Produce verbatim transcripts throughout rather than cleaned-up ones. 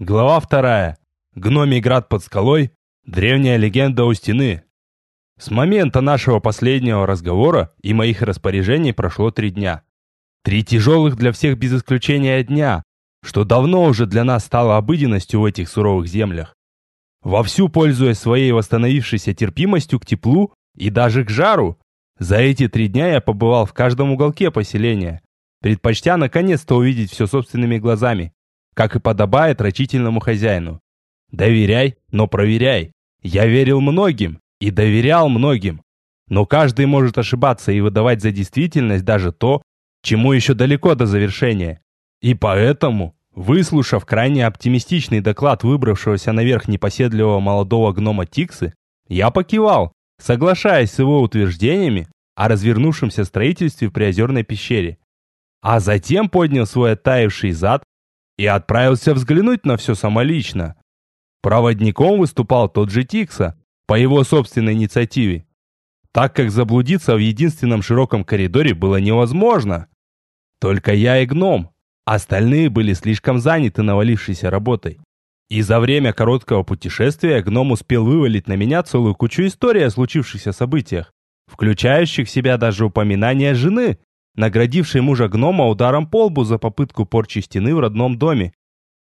Глава вторая. Гномий град под скалой. Древняя легенда у стены. С момента нашего последнего разговора и моих распоряжений прошло три дня. Три тяжелых для всех без исключения дня, что давно уже для нас стало обыденностью в этих суровых землях. Вовсю пользуясь своей восстановившейся терпимостью к теплу и даже к жару, за эти три дня я побывал в каждом уголке поселения, предпочтя наконец-то увидеть все собственными глазами, как и подобает рачительному хозяину. Доверяй, но проверяй. Я верил многим и доверял многим, но каждый может ошибаться и выдавать за действительность даже то, чему еще далеко до завершения. И поэтому, выслушав крайне оптимистичный доклад выбравшегося наверх непоседливого молодого гнома Тиксы, я покивал, соглашаясь с его утверждениями о развернувшемся строительстве в Приозерной пещере, а затем поднял свой оттаивший зад и отправился взглянуть на все самолично. Проводником выступал тот же Тикса, по его собственной инициативе, так как заблудиться в единственном широком коридоре было невозможно. Только я и гном, остальные были слишком заняты навалившейся работой. И за время короткого путешествия гном успел вывалить на меня целую кучу историй о случившихся событиях, включающих в себя даже упоминание жены, наградившей мужа гнома ударом по лбу за попытку порчи стены в родном доме,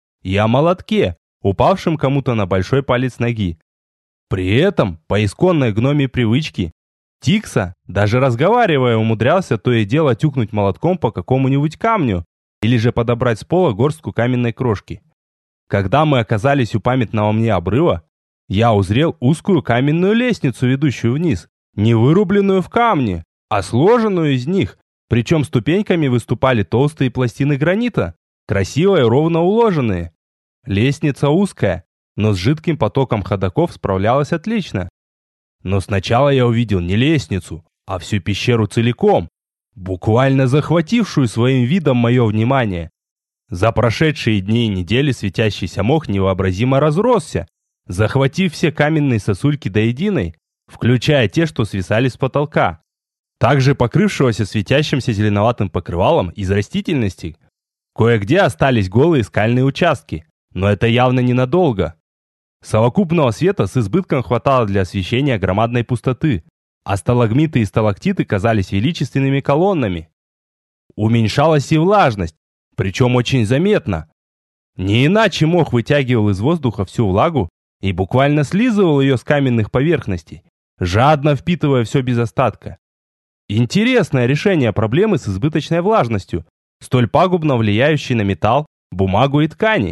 и о молотке, упавшем кому-то на большой палец ноги. При этом, по исконной гномьей привычке, Тикса, даже разговаривая, умудрялся то и дело тюкнуть молотком по какому-нибудь камню или же подобрать с пола горстку каменной крошки. Когда мы оказались у памятного мне обрыва, я узрел узкую каменную лестницу, ведущую вниз, не вырубленную в камне, а сложенную из них, причем ступеньками выступали толстые пластины гранита, красиво и ровно уложенные. Лестница узкая, но с жидким потоком ходоков справлялась отлично. Но сначала я увидел не лестницу, а всю пещеру целиком, буквально захватившую своим видом мое внимание. За прошедшие дни и недели светящийся мох невообразимо разросся, захватив все каменные сосульки до единой, включая те, что свисали с потолка, также покрывшегося светящимся зеленоватым покрывалом из растительности. Кое-где остались голые скальные участки, но это явно ненадолго. Совокупного света с избытком хватало для освещения громадной пустоты, а сталагмиты и сталактиты казались величественными колоннами. Уменьшалась и влажность, причем очень заметно. Не иначе мох вытягивал из воздуха всю влагу и буквально слизывал ее с каменных поверхностей, жадно впитывая все без остатка. Интересное решение проблемы с избыточной влажностью, столь пагубно влияющей на металл, бумагу и ткани.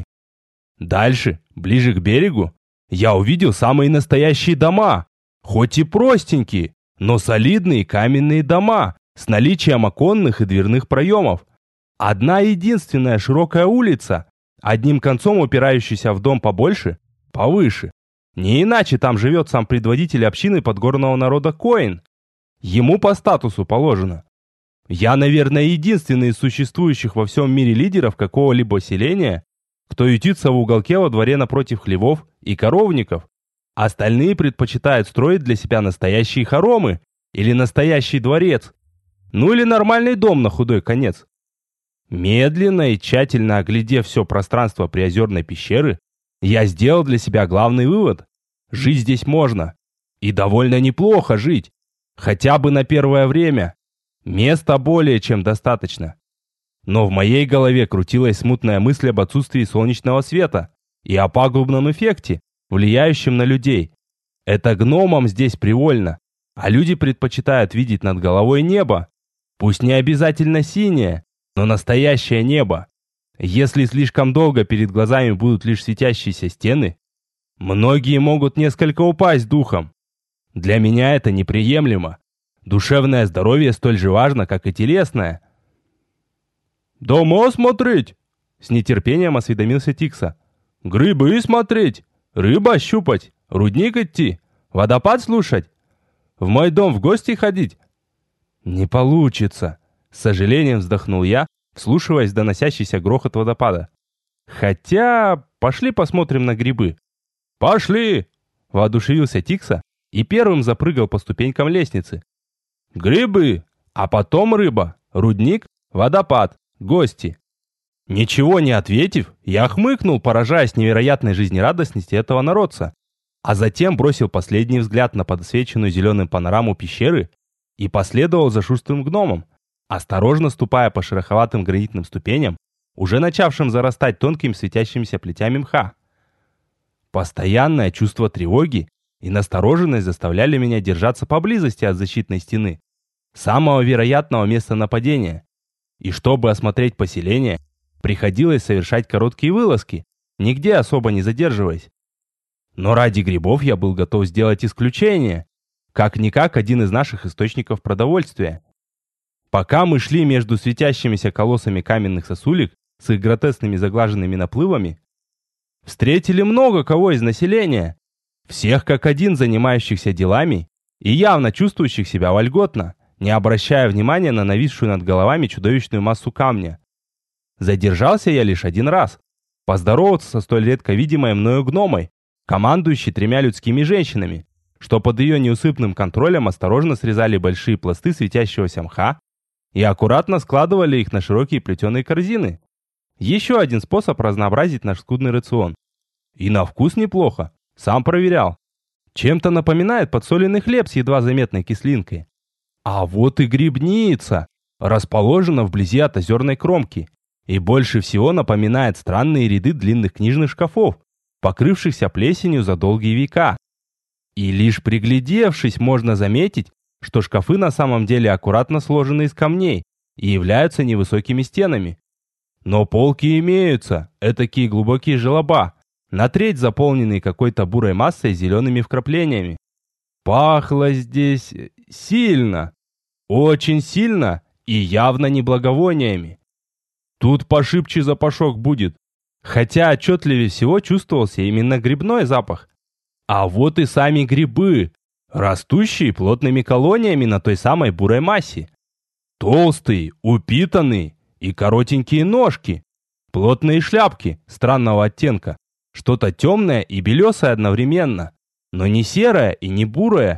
Дальше, ближе к берегу, я увидел самые настоящие дома, хоть и простенькие, но солидные каменные дома с наличием оконных и дверных проемов. Одна единственная широкая улица, одним концом упирающаяся в дом побольше, повыше. Не иначе там живет сам предводитель общины подгорного народа Коин. Ему по статусу положено. Я, наверное, единственный из существующих во всем мире лидеров какого-либо селения, кто ютится в уголке во дворе напротив хлевов и коровников. Остальные предпочитают строить для себя настоящие хоромы или настоящий дворец, ну или нормальный дом на худой конец. Медленно и тщательно оглядев все пространство Приозерной пещеры, я сделал для себя главный вывод. Жить здесь можно. И довольно неплохо жить. Хотя бы на первое время. Места более чем достаточно. Но в моей голове крутилась смутная мысль об отсутствии солнечного света и о пагубном эффекте, влияющем на людей. Это гномам здесь привольно, а люди предпочитают видеть над головой небо. Пусть не обязательно синее, но настоящее небо. Если слишком долго перед глазами будут лишь светящиеся стены, многие могут несколько упасть духом. Для меня это неприемлемо. Душевное здоровье столь же важно, как и телесное. «Дома смотреть?» — с нетерпением осведомился Тикса. «Грибы смотреть, рыба щупать, рудник идти, водопад слушать, в мой дом в гости ходить?» «Не получится», — с сожалением вздохнул я, вслушиваясь в доносящийся грохот водопада. «Хотя, пошли посмотрим на грибы». «Пошли!» — воодушевился Тикса и первым запрыгал по ступенькам лестницы. «Грибы, а потом рыба, рудник, водопад, гости». Ничего не ответив, я хмыкнул, поражаясь невероятной жизнерадостности этого народца, а затем бросил последний взгляд на подсвеченную зеленым панораму пещеры и последовал за шустрым гномом, осторожно ступая по шероховатым гранитным ступеням, уже начавшим зарастать тонкими светящимися плетями мха. Постоянное чувство тревоги и настороженность заставляли меня держаться поблизости от защитной стены, самого вероятного места нападения, и чтобы осмотреть поселение, приходилось совершать короткие вылазки, нигде особо не задерживаясь. Но ради грибов я был готов сделать исключение, как-никак один из наших источников продовольствия. Пока мы шли между светящимися колоссами каменных сосулек с их гротескными заглаженными наплывами, встретили много кого из населения, всех как один занимающихся делами и явно чувствующих себя вольготно, не обращая внимания на нависшую над головами чудовищную массу камня. Задержался я лишь один раз, поздороваться со столь редко видимой мною гномой, командующей тремя людскими женщинами, что под ее неусыпным контролем осторожно срезали большие пласты светящегося мха и аккуратно складывали их на широкие плетеные корзины. Еще один способ разнообразить наш скудный рацион. И на вкус неплохо, сам проверял. Чем-то напоминает подсоленный хлеб с едва заметной кислинкой. А вот и грибница, расположена вблизи от озерной кромки, и больше всего напоминает странные ряды длинных книжных шкафов, покрывшихся плесенью за долгие века. И лишь приглядевшись, можно заметить, что шкафы на самом деле аккуратно сложены из камней и являются невысокими стенами. Но полки имеются, этакие глубокие желоба, на треть заполненные какой-то бурой массой с зелеными вкраплениями. Пахло здесь сильно, очень сильно и явно не благовониями. Тут пошибче запашок будет, хотя отчетливее всего чувствовался именно грибной запах. А вот и сами грибы, растущие плотными колониями на той самой бурой массе. Толстые, упитанные и коротенькие ножки, плотные шляпки странного оттенка, что-то темное и белесое одновременно, но не серое и не бурое.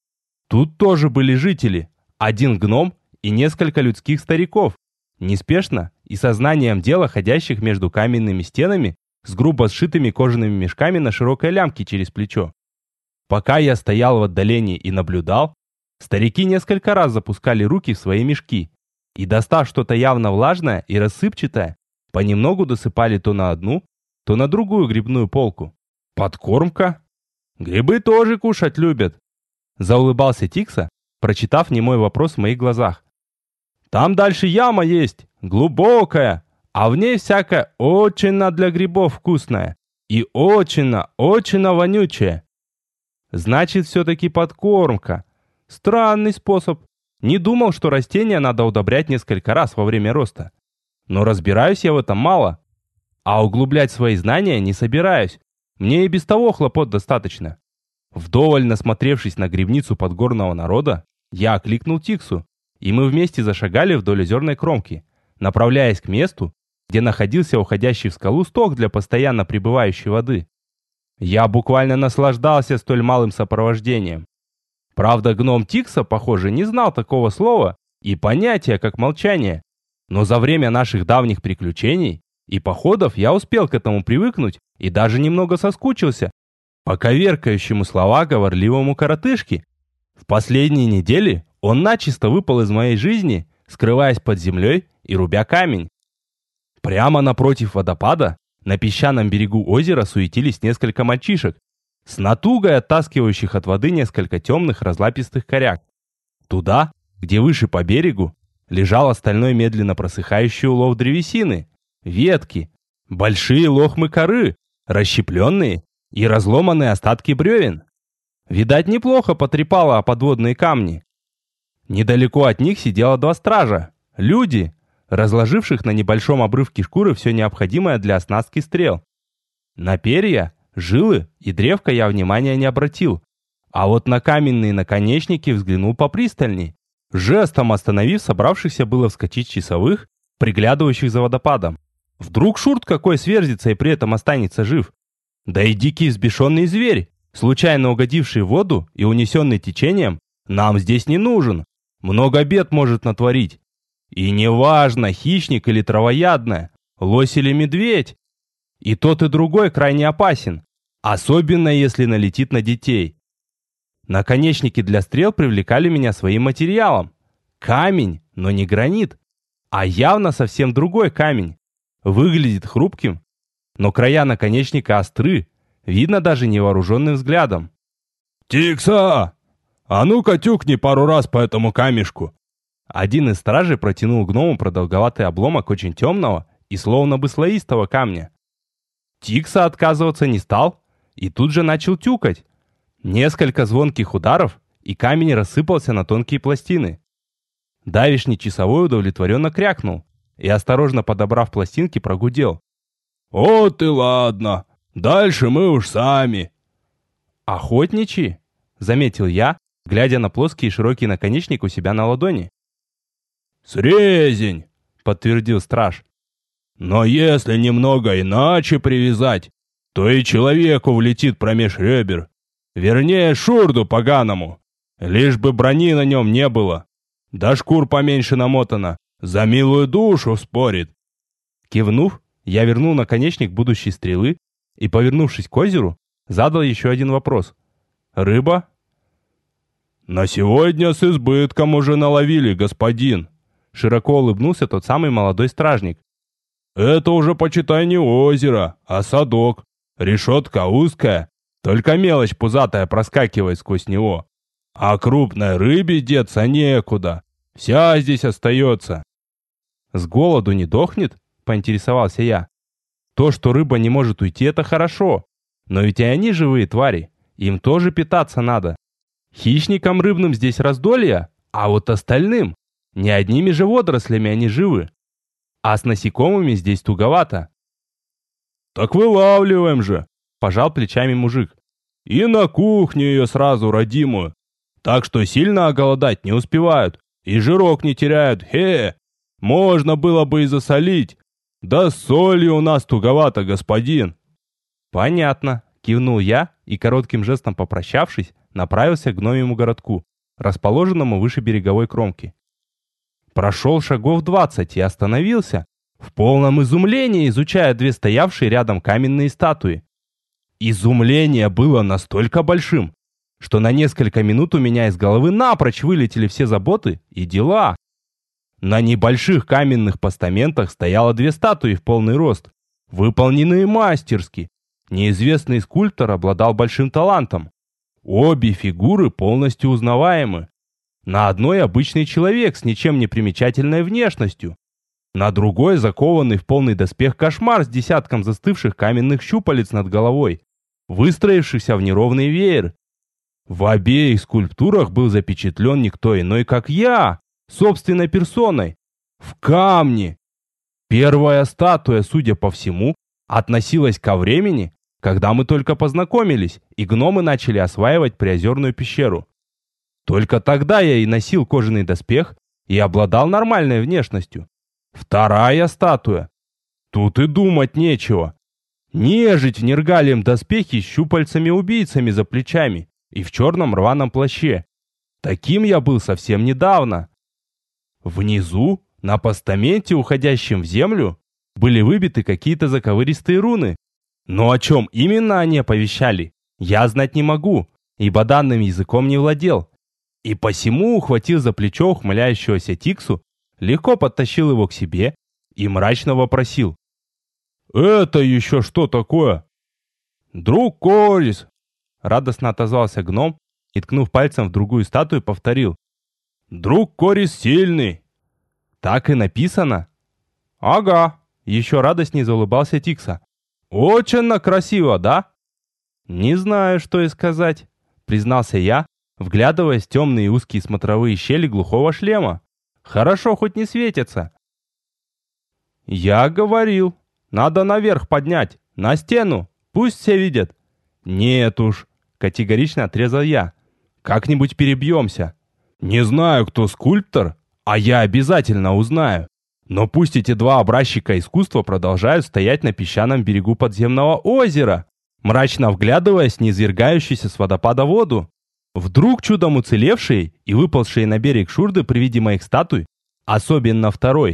Тут тоже были жители, один гном и несколько людских стариков, неспешно и сознанием дела ходящих между каменными стенами с грубо сшитыми кожаными мешками на широкой лямке через плечо. Пока я стоял в отдалении и наблюдал, старики несколько раз запускали руки в свои мешки и, достав что-то явно влажное и рассыпчатое, понемногу досыпали то на одну, то на другую грибную полку. Подкормка? Грибы тоже кушать любят. Заулыбался Тикса, прочитав немой вопрос в моих глазах. Там дальше яма есть, глубокая, а в ней всякое очень для грибов вкусное и очень-очень вонючее. Значит, все-таки подкормка. Странный способ. Не думал, что растения надо удобрять несколько раз во время роста. Но разбираюсь я в этом мало. А углублять свои знания не собираюсь. Мне и без того хлопот достаточно. Вдоволь насмотревшись на грибницу подгорного народа, я окликнул Тиксу, и мы вместе зашагали вдоль озерной кромки, направляясь к месту, где находился уходящий в скалу сток для постоянно прибывающей воды. Я буквально наслаждался столь малым сопровождением. Правда, гном Тикса, похоже, не знал такого слова и понятия, как молчание. Но за время наших давних приключений и походов я успел к этому привыкнуть и даже немного соскучился по коверкающему слова говорливому коротышке. В последние недели он начисто выпал из моей жизни, скрываясь под землей и рубя камень. Прямо напротив водопада, на песчаном берегу озера суетились несколько мальчишек, с натугой оттаскивающих от воды несколько темных разлапистых коряк. Туда, где выше по берегу, лежал остальной медленно просыхающий улов древесины, ветки, большие лохмы коры, расщепленные и разломанные остатки бревен. Видать, неплохо потрепало о подводные камни. Недалеко от них сидело два стража, люди, разложивших на небольшом обрывке шкуры все необходимое для оснастки стрел. На перья, жилы и древко я внимания не обратил, а вот на каменные наконечники взглянул попристальней, жестом остановив собравшихся было вскочить часовых, приглядывающих за водопадом. Вдруг шурт какой сверзится и при этом останется жив. Да и дикий взбешенный зверь, случайно угодивший в воду и унесенный течением, нам здесь не нужен. Много бед может натворить. И неважно, хищник или травоядное, лось или медведь. И тот, и другой крайне опасен, особенно если налетит на детей. Наконечники для стрел привлекали меня своим материалом. Камень, но не гранит, а явно совсем другой камень. Выглядит хрупким, но края наконечника остры, видно даже невооруженным взглядом. «Тикса! А ну-ка тюкни пару раз по этому камешку!» Один из стражей протянул гному продолговатый обломок очень темного и словно бы слоистого камня. Тикса отказываться не стал и тут же начал тюкать. Несколько звонких ударов, и камень рассыпался на тонкие пластины. Давишний часовой удовлетворенно крякнул и, осторожно подобрав пластинки, прогудел. «Вот и ладно, дальше мы уж сами». «Охотничьи?» — заметил я, глядя на плоский и широкий наконечник у себя на ладони. «Срезень!» — подтвердил страж. «Но если немного иначе привязать, то и человеку влетит промеж ребер. Вернее, шурду поганому. Лишь бы брони на нем не было. Да шкур поменьше намотано. За милую душу спорит». Кивнув, я вернул наконечник будущей стрелы и, повернувшись к озеру, задал еще один вопрос. «Рыба?» «На сегодня с избытком уже наловили, господин», — широко улыбнулся тот самый молодой стражник. «Это уже, почитай, не озеро, а садок. Решетка узкая, только мелочь пузатая проскакивает сквозь него. А крупной рыбе деться некуда. Вся здесь остается». «С голоду не дохнет?» — поинтересовался я. «То, что рыба не может уйти, это хорошо. Но ведь и они живые твари. Им тоже питаться надо. Хищникам рыбным здесь раздолье, а вот остальным не одними же водорослями они живы. А с насекомыми здесь туговато». «Так вылавливаем же», — пожал плечами мужик. «И на кухню ее сразу родимую. Так что сильно оголодать не успевают. И жирок не теряют. Хе! Можно было бы и засолить. Да с солью у нас туговато, господин». «Понятно», — кивнул я и, коротким жестом попрощавшись, направился к гномьему городку, расположенному выше береговой кромки. Прошел шагов двадцать и остановился, в полном изумлении изучая две стоявшие рядом каменные статуи. Изумление было настолько большим, что на несколько минут у меня из головы напрочь вылетели все заботы и дела. На небольших каменных постаментах стояло две статуи в полный рост, выполненные мастерски. Неизвестный скульптор обладал большим талантом. Обе фигуры полностью узнаваемы. На одной обычный человек с ничем не примечательной внешностью. На другой закованный в полный доспех кошмар с десятком застывших каменных щупалец над головой, выстроившихся в неровный веер. В обеих скульптурах был запечатлен никто иной, как я, собственной персоной, в камне. Первая статуя, судя по всему, относилась ко времени, когда мы только познакомились, и гномы начали осваивать Приозерную пещеру. Только тогда я и носил кожаный доспех и обладал нормальной внешностью. Вторая статуя. Тут и думать нечего. Нежить в нергалием доспехе с щупальцами-убийцами за плечами и в черном рваном плаще. Таким я был совсем недавно. Внизу, на постаменте, уходящем в землю, были выбиты какие-то заковыристые руны. Но о чем именно они оповещали, я знать не могу, ибо данным языком не владел. И посему ухватил за плечо ухмыляющегося Тиксу, легко подтащил его к себе и мрачно вопросил. «Это еще что такое?» «Друг Корис!» — радостно отозвался гном и, ткнув пальцем в другую статую, повторил. «Друг Корис сильный!» «Так и написано?» «Ага!» — еще радостнее заулыбался Тикса. «Очень красиво, да?» «Не знаю, что и сказать», — признался я, вглядываясь в темные узкие смотровые щели глухого шлема. «Хорошо, хоть не светится». «Я говорил, надо наверх поднять, на стену, пусть все видят». «Нет уж», — категорично отрезал я. «Как-нибудь перебьемся. Не знаю, кто скульптор, а я обязательно узнаю. Но пусть эти два образчика искусства продолжают стоять на песчаном берегу подземного озера, мрачно вглядываясь в низвергающуюся с водопада воду. Вдруг чудом уцелевшие и выползшие на берег шурды при виде моих статуй, особенно второй,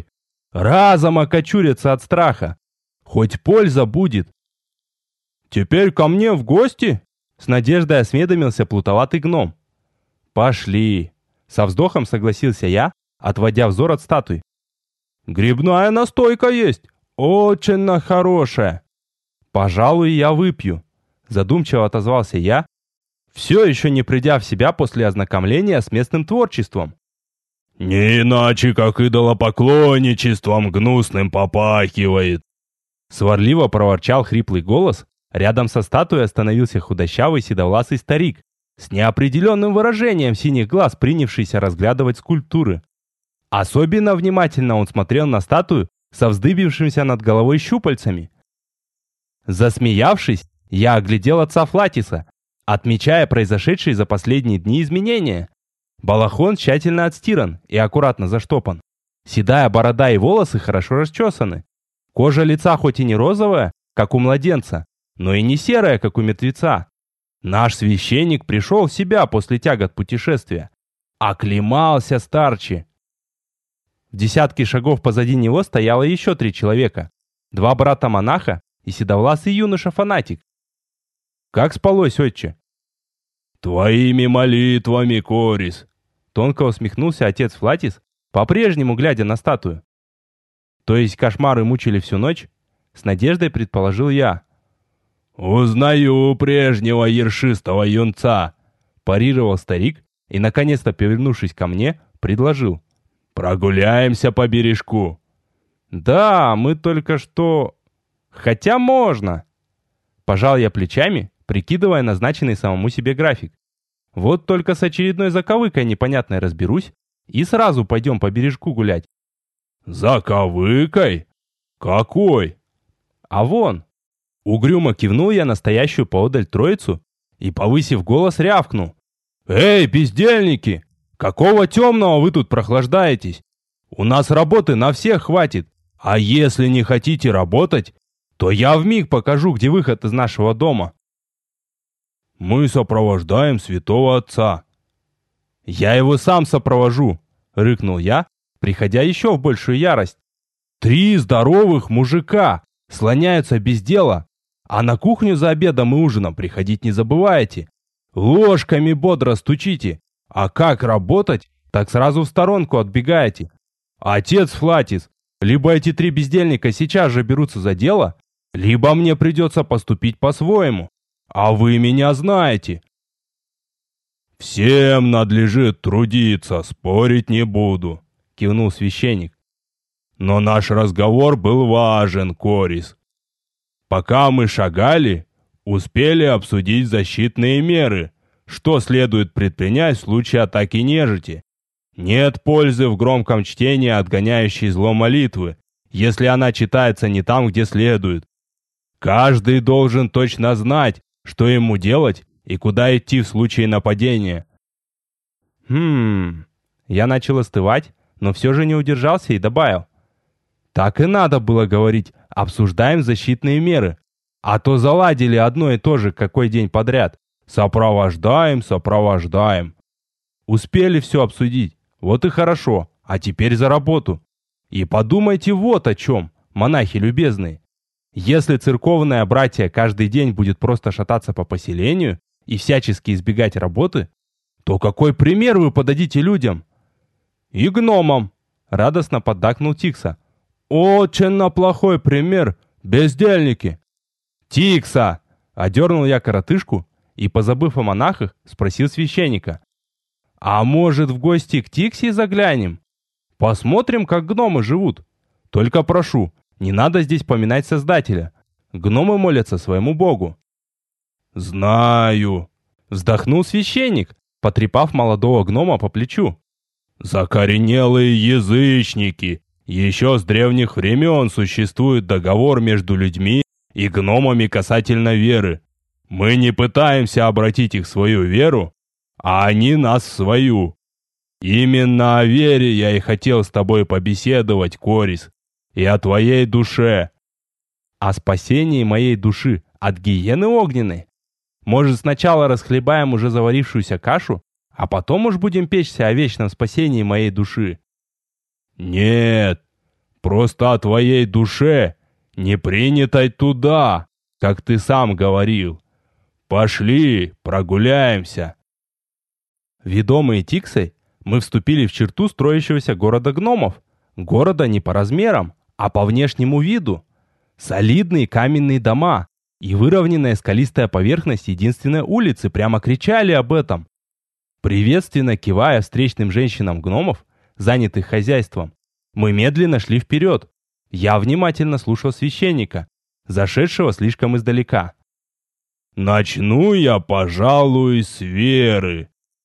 Разом окочурятся от страха. Хоть польза будет. «Теперь ко мне в гости?» С надеждой осведомился плутоватый гном. «Пошли!» Со вздохом согласился я, отводя взор от статуи. «Грибная настойка есть, очень хорошая». «Пожалуй, я выпью», задумчиво отозвался я, все еще не придя в себя после ознакомления с местным творчеством. «Не иначе, как идолопоклонничеством гнусным попахивает», сварливо проворчал хриплый голос. Рядом со статуей остановился худощавый седовласый старик с неопределенным выражением синих глаз, принявшийся разглядывать скульптуры. Особенно внимательно он смотрел на статую со вздыбившимися над головой щупальцами. Засмеявшись, я оглядел отца Флатиса, отмечая произошедшие за последние дни изменения. Балахон тщательно отстиран и аккуратно заштопан. Седая борода и волосы хорошо расчесаны. Кожа лица хоть и не розовая, как у младенца, но и не серая, как у мертвеца. Наш священник пришел в себя после тягот путешествия. Оклемался старче. В десятке шагов позади него стояло еще три человека. Два брата-монаха и седовласый юноша-фанатик. «Как спалось, отче?» «Твоими молитвами, Корис!» Тонко усмехнулся отец Флатис, по-прежнему глядя на статую. «То есть кошмары мучили всю ночь?» С надеждой предположил я. «Узнаю прежнего ершистого юнца!» Парировал старик и, наконец-то повернувшись ко мне, предложил. «Прогуляемся по бережку». «Да, мы только что... Хотя можно!» Пожал я плечами, прикидывая назначенный самому себе график. Вот только с очередной заковыкой непонятной разберусь и сразу пойдем по бережку гулять. «Заковыкой? Какой?» «А вон!» Угрюмо кивнул я настоящую поодаль троицу и, повысив голос, рявкнул. «Эй, бездельники! Какого темного вы тут прохлаждаетесь? У нас работы на всех хватит, а если не хотите работать, то я вмиг покажу, где выход из нашего дома». «Мы сопровождаем святого отца». «Я его сам сопровожу», — рыкнул я, приходя еще в большую ярость. «Три здоровых мужика слоняются без дела, а на кухню за обедом и ужином приходить не забывайте. Ложками бодро стучите, а как работать, так сразу в сторонку отбегаете. Отец Флатис, либо эти три бездельника сейчас же берутся за дело, либо мне придется поступить по-своему. А вы меня знаете». «Всем надлежит трудиться, спорить не буду», — кивнул священник. «Но наш разговор был важен, Корис. Пока мы шагали, успели обсудить защитные меры, что следует предпринять в случае атаки нежити. Нет пользы в громком чтении отгоняющей зло молитвы, если она читается не там, где следует. Каждый должен точно знать, что ему делать и куда идти в случае нападения». Хм... Я начал остывать, но все же не удержался и добавил. «Так и надо было говорить, обсуждаем защитные меры. А то заладили одно и то же какой день подряд. Сопровождаем, сопровождаем. Успели все обсудить, вот и хорошо, а теперь за работу. И подумайте вот о чем, монахи любезные. Если церковное братье каждый день будет просто шататься по поселению и всячески избегать работы, то какой пример вы подадите людям?» «И гномам», — радостно поддакнул Тикса. «Очень плохой пример, бездельники». «Тикса!» — одернул я коротышку и, позабыв о монахах, спросил священника. «А может, в гости к Тиксе заглянем? Посмотрим, как гномы живут. Только прошу, не надо здесь поминать Создателя. Гномы молятся своему богу». «Знаю», — вздохнул священник, потрепав молодого гнома по плечу. «Закоренелые язычники. Еще с древних времен существует договор между людьми и гномами касательно веры. Мы не пытаемся обратить их в свою веру, а они нас в свою. Именно о вере я и хотел с тобой побеседовать, Корис, и о твоей душе». «О спасении моей души от гиены огненной? Может, сначала расхлебаем уже заварившуюся кашу, а потом уж будем печься о вечном спасении моей души?» «Нет, просто о твоей душе, не принятой туда, как ты сам говорил. Пошли, прогуляемся». Ведомые Тиксой, мы вступили в черту строящегося города гномов. Города не по размерам, а по внешнему виду. Солидные каменные дома и выровненная скалистая поверхность единственной улицы прямо кричали об этом. Приветственно кивая встречным женщинам гномов, занятых хозяйством, мы медленно шли вперед. Я внимательно слушал священника, зашедшего слишком издалека. «Начну я, пожалуй, с веры.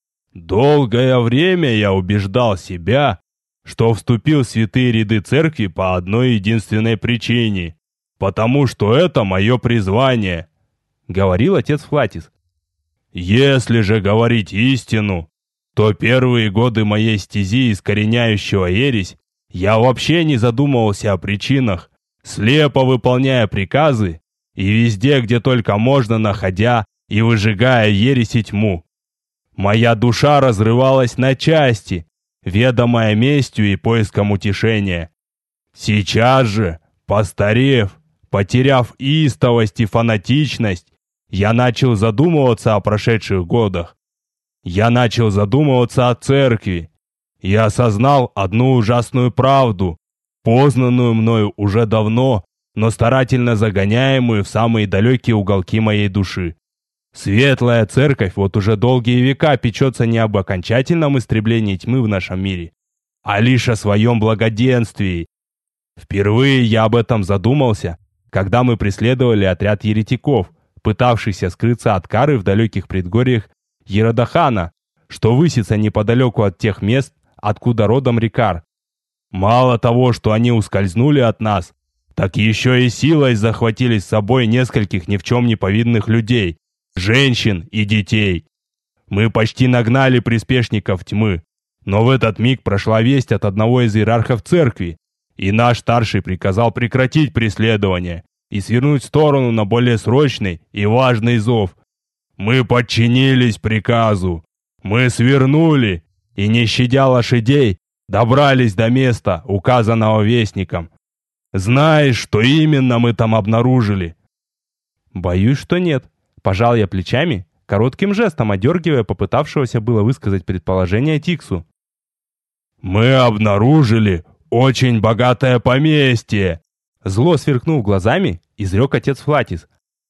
Долгое время я убеждал себя, что вступил в святые ряды церкви по одной единственной причине, потому что это мое призвание», — говорил отец Флатис. «Если же говорить истину, то первые годы моей стези искореняющего ересь я вообще не задумывался о причинах, слепо выполняя приказы и везде, где только можно, находя и выжигая ересь и тьму. Моя душа разрывалась на части, ведомая местью и поиском утешения. Сейчас же, постарев, потеряв истовость и фанатичность, я начал задумываться о прошедших годах. Я начал задумываться о церкви. Я осознал одну ужасную правду, познанную мною уже давно, но старательно загоняемую в самые далекие уголки моей души. Светлая церковь вот уже долгие века печется не об окончательном истреблении тьмы в нашем мире, а лишь о своем благоденствии. Впервые я об этом задумался, когда мы преследовали отряд еретиков, пытавшихся скрыться от кары в далеких предгорьях Еродахана, что высится неподалеку от тех мест, откуда родом Рикар. Мало того, что они ускользнули от нас, так еще и силой захватили с собой нескольких ни в чем не повинных людей, женщин и детей. Мы почти нагнали приспешников тьмы, но в этот миг прошла весть от одного из иерархов церкви, и наш старший приказал прекратить преследование и свернуть в сторону на более срочный и важный зов. Мы подчинились приказу, мы свернули и, не щадя лошадей, добрались до места, указанного вестником. Знаешь, что именно мы там обнаружили?» «Боюсь, что нет», — пожал я плечами, коротким жестом одергивая попытавшегося было высказать предположение Тиксу. «Мы обнаружили очень богатое поместье!» Зло сверкнув глазами, изрек отец Флатис.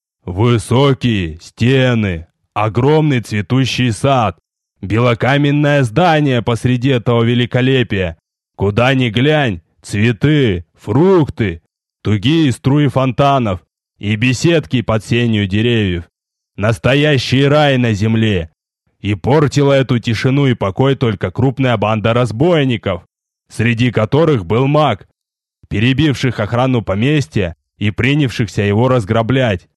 «Высокие стены, огромный цветущий сад, белокаменное здание посреди этого великолепия. Куда ни глянь, цветы, фрукты, тугие струи фонтанов и беседки под сенью деревьев. Настоящий рай на земле. И портила эту тишину и покой только крупная банда разбойников, среди которых был маг, перебивших охрану поместья и принявшихся его разграблять.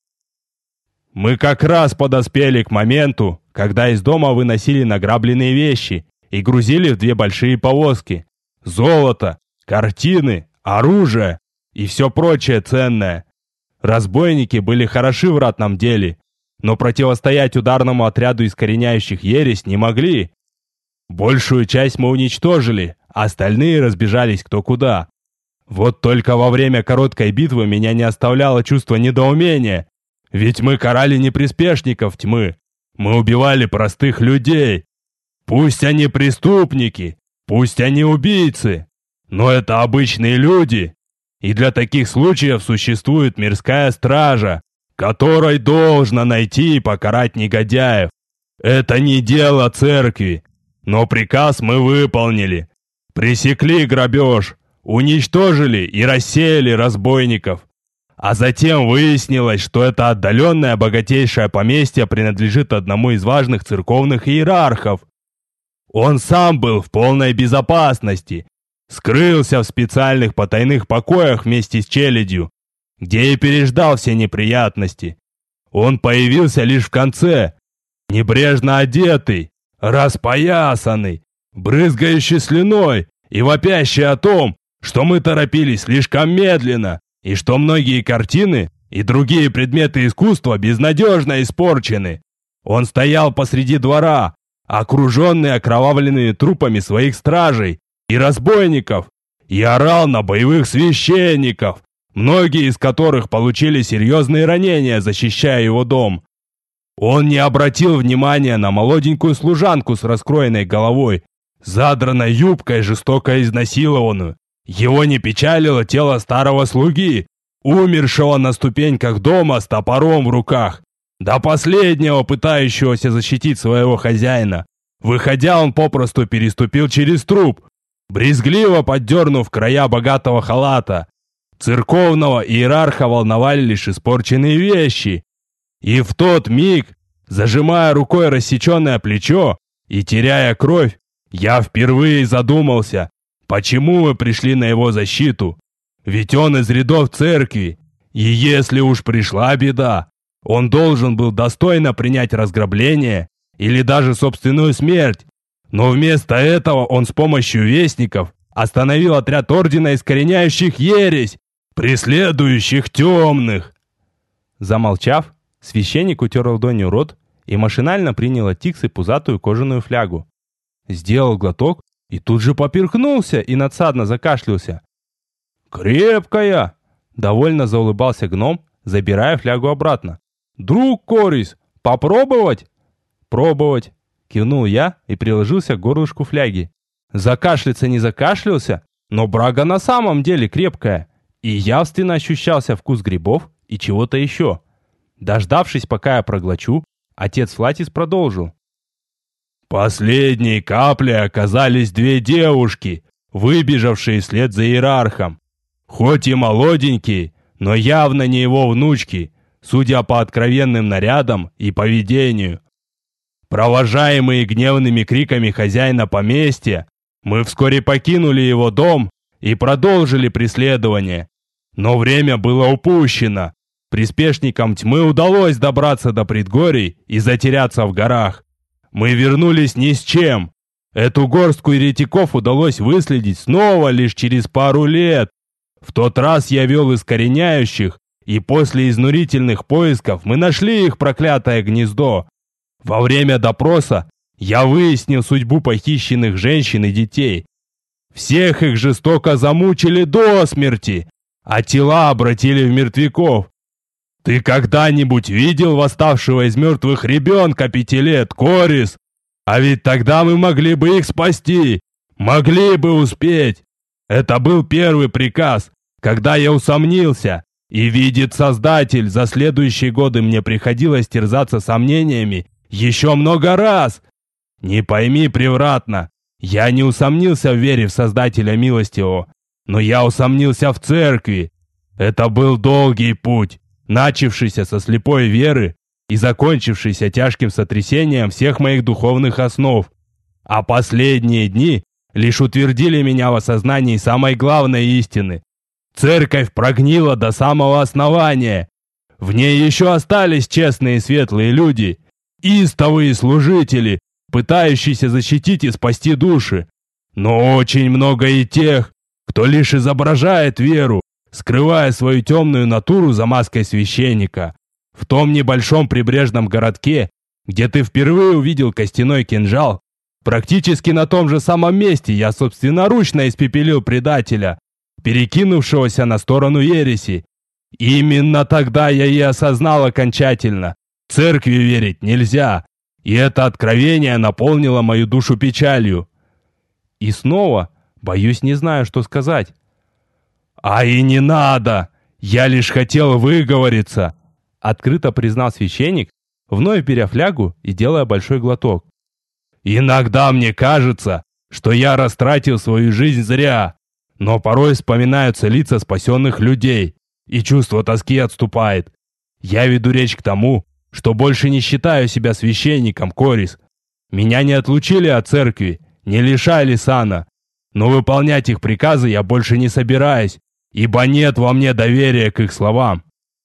Мы как раз подоспели к моменту, когда из дома выносили награбленные вещи и грузили в две большие повозки. Золото, картины, оружие и все прочее ценное. Разбойники были хороши в ратном деле, но противостоять ударному отряду искореняющих ересь не могли. Большую часть мы уничтожили, а остальные разбежались кто куда. Вот только во время короткой битвы меня не оставляло чувство недоумения, ведь мы карали не приспешников тьмы, мы убивали простых людей. Пусть они преступники, пусть они убийцы, но это обычные люди, и для таких случаев существует мирская стража, которой должно найти и покарать негодяев. Это не дело церкви, но приказ мы выполнили. Пресекли грабеж, уничтожили и рассеяли разбойников. А затем выяснилось, что это отдаленное богатейшее поместье принадлежит одному из важных церковных иерархов. Он сам был в полной безопасности, скрылся в специальных потайных покоях вместе с челядью, где и переждал все неприятности. Он появился лишь в конце, небрежно одетый, распоясанный, брызгающий слюной и вопящий о том, что мы торопились слишком медленно, и что многие картины и другие предметы искусства безнадежно испорчены. Он стоял посреди двора, окруженный окровавленными трупами своих стражей и разбойников, и орал на боевых священников, многие из которых получили серьезные ранения, защищая его дом. Он не обратил внимания на молоденькую служанку с раскроенной головой, задранной юбкой, жестоко изнасилованную. Его не печалило тело старого слуги, умершего на ступеньках дома с топором в руках, до последнего пытающегося защитить своего хозяина. Выходя, он попросту переступил через труп, брезгливо поддернув края богатого халата. Церковного иерарха волновали лишь испорченные вещи. И в тот миг, зажимая рукой рассеченное плечо и теряя кровь, я впервые задумался, почему мы пришли на его защиту. Ведь он из рядов церкви, и если уж пришла беда, он должен был достойно принять разграбление или даже собственную смерть. Но вместо этого он с помощью вестников остановил отряд ордена искореняющих ересь, преследующих темных. Замолчав, священник утер ладонью рот и машинально принял от Тиксы пузатую кожаную флягу. Сделал глоток и тут же поперхнулся и надсадно закашлялся. «Крепкая!» — довольно заулыбался гном, забирая флягу обратно. «Друг Корис, попробовать?» «Пробовать!» — кивнул я и приложился к горлышку фляги. Закашляться не закашлялся, но брага на самом деле крепкая, и явственно ощущался вкус грибов и чего-то еще. Дождавшись, пока я проглочу, отец Флатис продолжил. «Последней каплей оказались две девушки, выбежавшие вслед за иерархом. Хоть и молоденькие, но явно не его внучки, судя по откровенным нарядам и поведению. Провожаемые гневными криками хозяина поместья, мы вскоре покинули его дом и продолжили преследование. Но время было упущено. Приспешникам тьмы удалось добраться до предгорий и затеряться в горах. Мы вернулись ни с чем. Эту горстку еретиков удалось выследить снова лишь через пару лет. В тот раз я вел искореняющих, и после изнурительных поисков мы нашли их проклятое гнездо. Во время допроса я выяснил судьбу похищенных женщин и детей. Всех их жестоко замучили до смерти, а тела обратили в мертвяков. Ты когда-нибудь видел восставшего из мертвых ребенка пяти лет, Корис? А ведь тогда мы могли бы их спасти, могли бы успеть. Это был первый приказ, когда я усомнился, и видит Создатель, за следующие годы мне приходилось терзаться сомнениями еще много раз. Не пойми превратно, я не усомнился в вере в Создателя милостивого, но я усомнился в церкви. Это был долгий путь, начавшийся со слепой веры и закончившийся тяжким сотрясением всех моих духовных основ. А последние дни лишь утвердили меня в осознании самой главной истины. Церковь прогнила до самого основания. В ней еще остались честные и светлые люди, истовые служители, пытающиеся защитить и спасти души. Но очень много и тех, кто лишь изображает веру, скрывая свою темную натуру за маской священника. В том небольшом прибрежном городке, где ты впервые увидел костяной кинжал, практически на том же самом месте я собственноручно испепелил предателя, перекинувшегося на сторону ереси. Именно тогда я и осознал окончательно: церкви верить нельзя, и это откровение наполнило мою душу печалью. И снова, боюсь, не знаю, что сказать. «А и не надо! Я лишь хотел выговориться!» Открыто признал священник, вновь беря флягу и делая большой глоток. «Иногда мне кажется, что я растратил свою жизнь зря, но порой вспоминаются лица спасенных людей, и чувство тоски отступает. Я веду речь к тому, что больше не считаю себя священником, Корис. Меня не отлучили от церкви, не лишали сана, но выполнять их приказы я больше не собираюсь, ибо нет во мне доверия к их словам».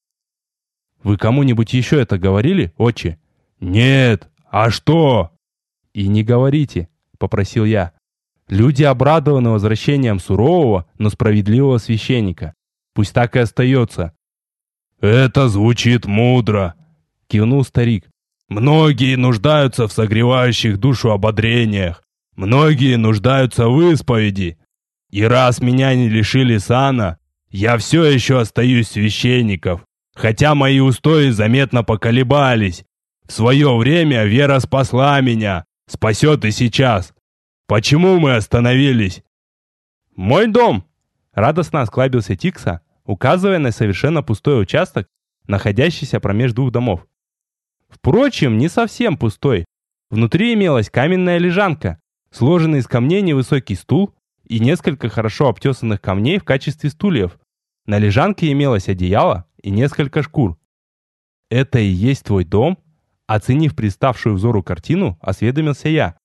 «Вы кому-нибудь еще это говорили, отче?» «Нет. А что?» «И не говорите», — попросил я. «Люди обрадованы возвращением сурового, но справедливого священника. Пусть так и остается». «Это звучит мудро», — кивнул старик. «Многие нуждаются в согревающих душу ободрениях. Многие нуждаются в исповеди. И раз меня не лишили сана, я все еще остаюсь священником, хотя мои устои заметно поколебались. В свое время вера спасла меня, спасет и сейчас. Почему мы остановились?» «Мой дом!» — радостно осклабился Тикса, указывая на совершенно пустой участок, находящийся промеж двух домов. Впрочем, не совсем пустой. Внутри имелась каменная лежанка, сложенный из камней невысокий стул и несколько хорошо обтесанных камней в качестве стульев. На лежанке имелось одеяло и несколько шкур. «Это и есть твой дом?» Оценив представшую взору картину, осведомился я.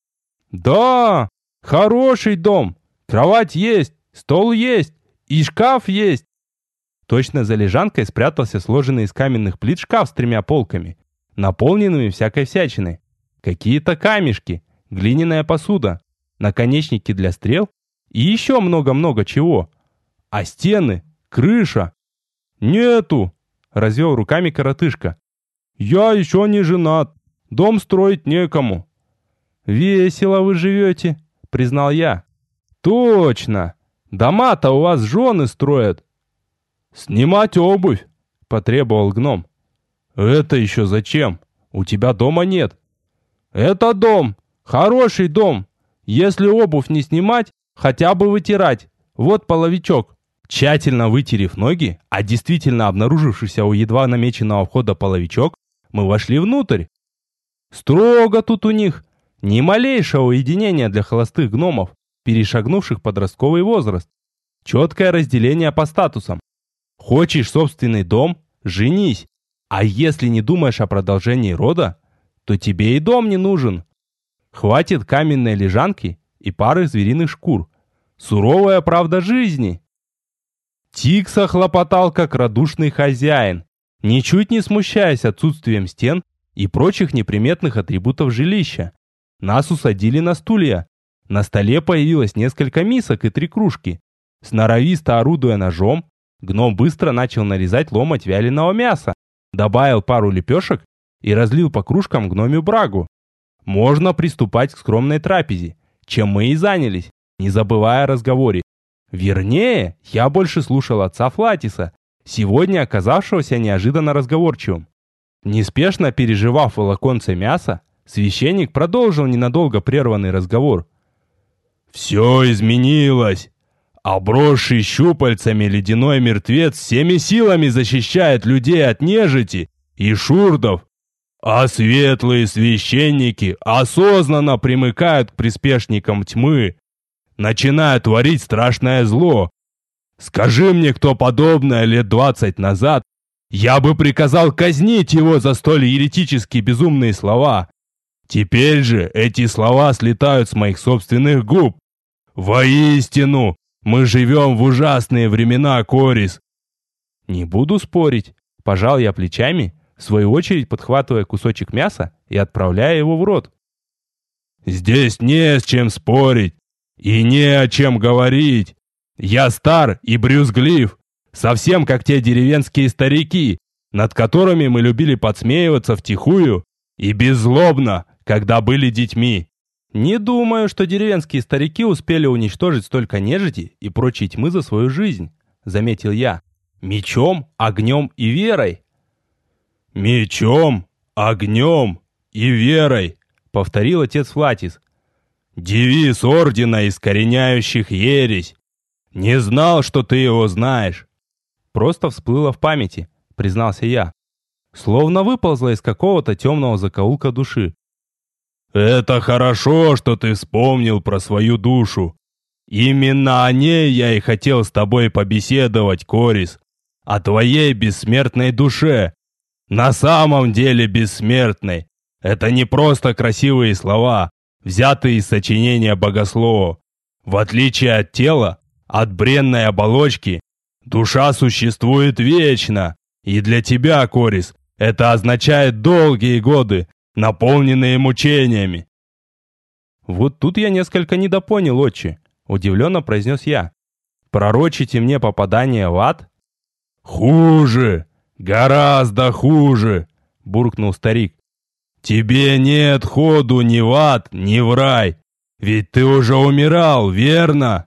«Да, хороший дом. Кровать есть, стол есть и шкаф есть». Точно за лежанкой спрятался сложенный из каменных плит шкаф с тремя полками, наполненными всякой всячиной. Какие-то камешки, глиняная посуда, наконечники для стрел и еще много-много чего. А стены, крыша? «Нету!» — развел руками коротышка. «Я еще не женат, дом строить некому». «Весело вы живете», — признал я. «Точно! Дома-то у вас жены строят». «Снимать обувь», — потребовал гном. «Это еще зачем? У тебя дома нет». «Это дом, хороший дом. Если обувь не снимать, хотя бы вытирать. Вот половичок». Тщательно вытерев ноги, а действительно обнаружившийся у едва намеченного входа половичок, мы вошли внутрь. Строго тут у них. Ни малейшего уединения для холостых гномов, перешагнувших подростковый возраст. Четкое разделение по статусам. Хочешь собственный дом? Женись. А если не думаешь о продолжении рода, то тебе и дом не нужен. Хватит каменной лежанки и пары звериных шкур. Суровая правда жизни. Тикса хлопотал как радушный хозяин, ничуть не смущаясь отсутствием стен и прочих неприметных атрибутов жилища. Нас усадили на стулья. На столе появилось несколько мисок и три кружки. Сноровисто орудуя ножом, гном быстро начал нарезать ломоть вяленого мяса, добавил пару лепешек и разлил по кружкам гномью брагу. Можно приступать к скромной трапезе, чем мы и занялись, не забывая о разговоре. Вернее, я больше слушал отца Флатиса, сегодня оказавшегося неожиданно разговорчивым. Неспешно пережевав волоконце мяса, священник продолжил ненадолго прерванный разговор. «Все изменилось. Обросший щупальцами ледяной мертвец всеми силами защищает людей от нежити и шурдов, а светлые священники осознанно примыкают к приспешникам тьмы, начинают творить страшное зло. Скажи мне, кто подобное лет двадцать назад, я бы приказал казнить его за столь еретически безумные слова. Теперь же эти слова слетают с моих собственных губ. Воистину, мы живем в ужасные времена, Корис». «Не буду спорить», — пожал я плечами, в свою очередь подхватывая кусочек мяса и отправляя его в рот. «Здесь не с чем спорить и не о чем говорить. Я стар и брюзглив, совсем как те деревенские старики, над которыми мы любили подсмеиваться втихую и беззлобно, когда были детьми». «Не думаю, что деревенские старики успели уничтожить столько нежити и прочей тьмы за свою жизнь», — заметил я. «Мечом, огнем и верой». «Мечом, огнем и верой», — повторил отец Флатис. «Девиз ордена искореняющих ересь. Не знал, что ты его знаешь». «Просто всплыло в памяти», — признался я. Словно выползла из какого-то темного закоулка души. «Это хорошо, что ты вспомнил про свою душу. Именно о ней я и хотел с тобой побеседовать, Корис. О твоей бессмертной душе. На самом деле бессмертной. Это не просто красивые слова, взятые из сочинения богослова. В отличие от тела, от бренной оболочки, душа существует вечно. И для тебя, Корис, это означает долгие годы, наполненные мучениями». «Вот тут я несколько недопонял, отче», — удивленно произнес я. «Пророчите мне попадание в ад?» «Хуже, гораздо хуже», — буркнул старик. «Тебе нет ходу ни в ад, ни в рай, ведь ты уже умирал, верно?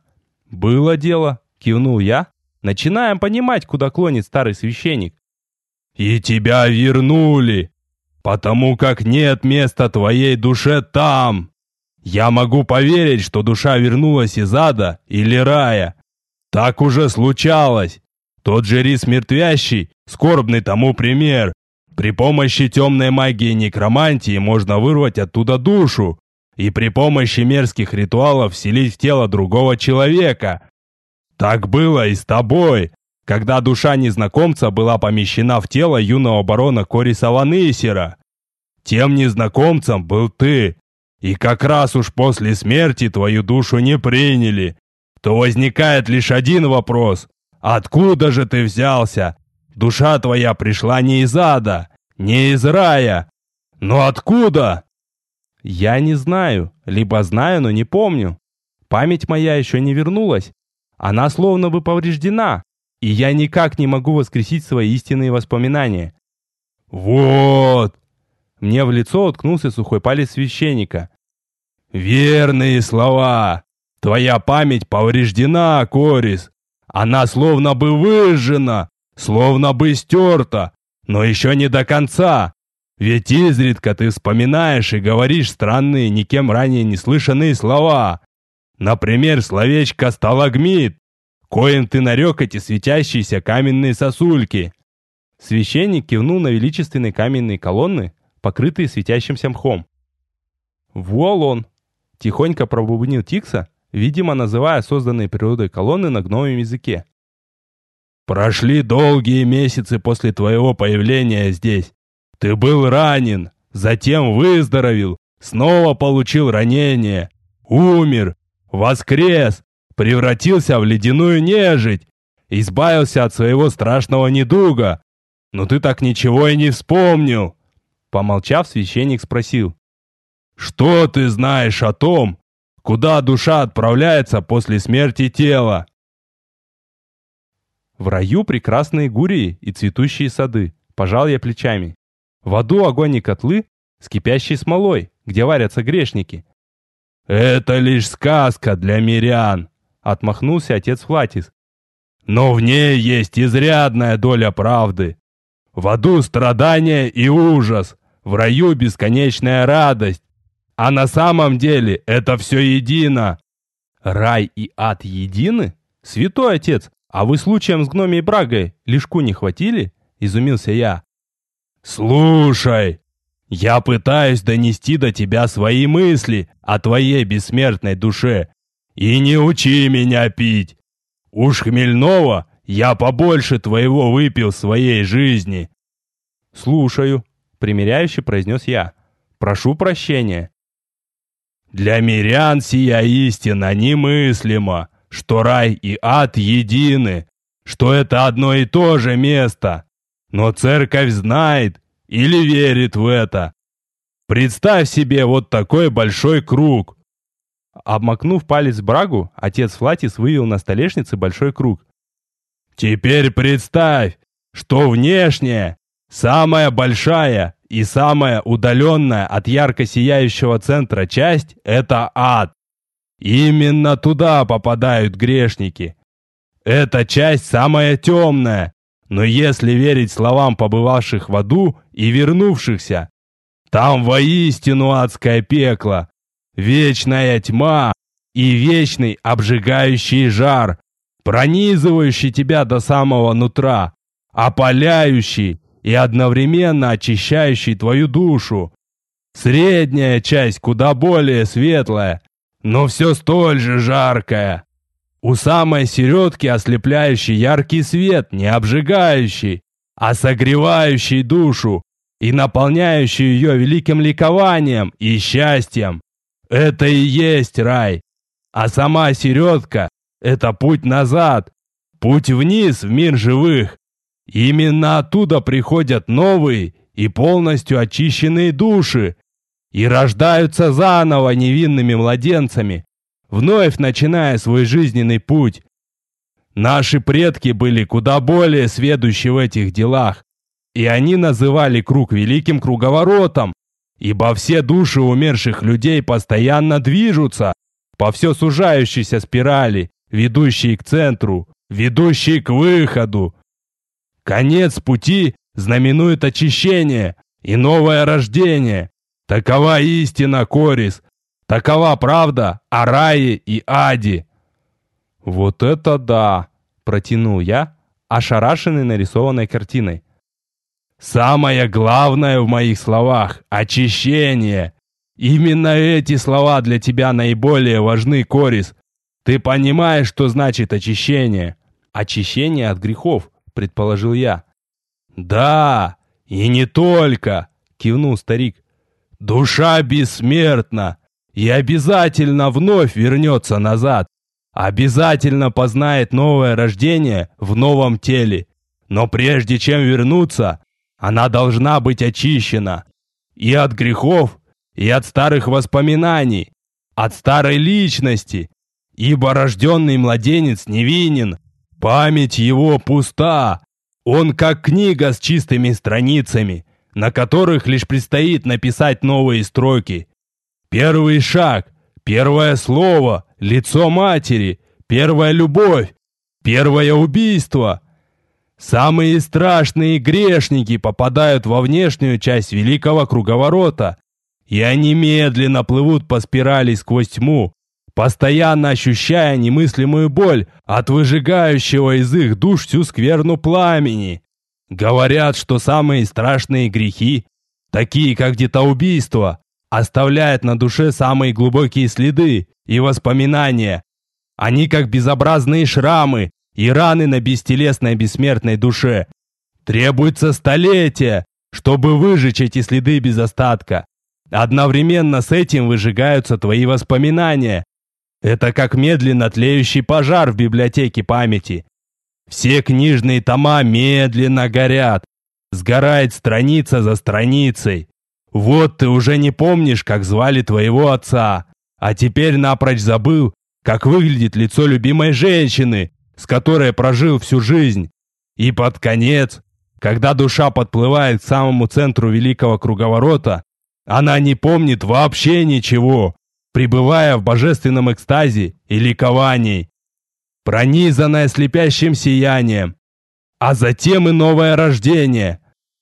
«Было дело», — кивнул я. «Начинаем понимать, куда клонит старый священник». «И тебя вернули, потому как нет места твоей душе там. Я могу поверить, что душа вернулась из ада или рая. Так уже случалось. Тот же Рис Мертвящий, скорбный тому пример. При помощи темной магии некромантии можно вырвать оттуда душу и при помощи мерзких ритуалов вселить в тело другого человека. Так было и с тобой, когда душа незнакомца была помещена в тело юного барона Кориса ван Исера. Тем незнакомцем был ты, и как раз уж после смерти твою душу не приняли. То возникает лишь один вопрос: откуда же ты взялся? Душа твоя пришла не из ада, не из рая. Но откуда? Я не знаю, либо знаю, но не помню. Память моя еще не вернулась. Она словно бы повреждена, и я никак не могу воскресить свои истинные воспоминания. Вот! Мне в лицо уткнулся сухой палец священника. Верные слова! Твоя память повреждена, Корис. Она словно бы выжжена, словно бы стерта, но еще не до конца. Ведь изредка ты вспоминаешь и говоришь странные, никем ранее не слышанные слова. Например, словечко «сталагмит», коим ты нарек эти светящиеся каменные сосульки. Священник кивнул на величественные каменные колонны, покрытые светящимся мхом. «Вуал он!» — тихонько пробубнил Тикса, видимо, называя созданные природой колонны на гномьем языке. «Прошли долгие месяцы после твоего появления здесь. Ты был ранен, затем выздоровел, снова получил ранение, умер, воскрес, превратился в ледяную нежить, избавился от своего страшного недуга. Но ты так ничего и не вспомнил». Помолчав, священник спросил: «Что ты знаешь о том, куда душа отправляется после смерти тела?» «В раю прекрасные гурии и цветущие сады», — пожал я плечами. «В аду огонь и котлы с кипящей смолой, где варятся грешники». «Это лишь сказка для мирян», — отмахнулся отец Флатис. «Но в ней есть изрядная доля правды. В аду страдания и ужас, в раю бесконечная радость. А на самом деле это все едино». «Рай и ад едины? Святой отец, а вы случаем с гномией Брагой лишку не хватили?» — изумился я. «Слушай, я пытаюсь донести до тебя свои мысли о твоей бессмертной душе. И не учи меня пить. Уж хмельного я побольше твоего выпил в своей жизни». «Слушаю», — примиряюще произнес я. «Прошу прощения». «Для мирян сия истина немыслима, что рай и ад едины, что это одно и то же место. Но церковь знает или верит в это. Представь себе вот такой большой круг». Обмакнув палец в брагу, отец Флатис вывел на столешнице большой круг. «Теперь представь, что внешняя, самая большая и самая удаленная от ярко сияющего центра часть – это ад. Именно туда попадают грешники. Эта часть самая темная, но если верить словам побывавших в аду и вернувшихся, там воистину адское пекло, вечная тьма и вечный обжигающий жар, пронизывающий тебя до самого нутра, опаляющий и одновременно очищающий твою душу. Средняя часть куда более светлая, но все столь же жаркая. У самой середки ослепляющий яркий свет, не обжигающий, а согревающий душу и наполняющий ее великим ликованием и счастьем. Это и есть рай. А сама середка – это путь назад, путь вниз в мир живых. Именно оттуда приходят новые и полностью очищенные души и рождаются заново невинными младенцами, вновь начиная свой жизненный путь. Наши предки были куда более сведущи в этих делах, и они называли круг великим круговоротом, ибо все души умерших людей постоянно движутся по все сужающейся спирали, ведущий к центру, ведущий к выходу. Конец пути знаменует очищение и новое рождение. Такова истина, Корис. Такова правда о рае и аде. Вот это да, протянул я, ошарашенный нарисованной картиной. Самое главное в моих словах – очищение. Именно эти слова для тебя наиболее важны, Корис. Ты понимаешь, что значит очищение? Очищение от грехов, предположил я. Да, и не только, кивнул старик. Душа бессмертна и обязательно вновь вернется назад. Обязательно познает новое рождение в новом теле. Но прежде чем вернуться, она должна быть очищена. И от грехов, и от старых воспоминаний, от старой личности. Ибо рожденный младенец невинен, память его пуста. Он как книга с чистыми страницами, на которых лишь предстоит написать новые строки. Первый шаг, первое слово, лицо матери, первая любовь, первое убийство. Самые страшные грешники попадают во внешнюю часть великого круговорота, и они медленно плывут по спирали сквозь тьму, постоянно ощущая немыслимую боль от выжигающего из их душ всю скверну пламени. Говорят, что самые страшные грехи, такие как детоубийство, оставляют на душе самые глубокие следы и воспоминания. Они как безобразные шрамы и раны на бестелесной бессмертной душе. Требуется столетия, чтобы выжечь эти следы без остатка. Одновременно с этим выжигаются твои воспоминания. Это как медленно тлеющий пожар в библиотеке памяти. Все книжные тома медленно горят. Сгорает страница за страницей. Вот ты уже не помнишь, как звали твоего отца, а теперь напрочь забыл, как выглядит лицо любимой женщины, с которой прожил всю жизнь. И под конец, когда душа подплывает к самому центру великого круговорота, она не помнит вообще ничего, пребывая в божественном экстазе и ликовании, пронизанная слепящим сиянием, а затем и новое рождение,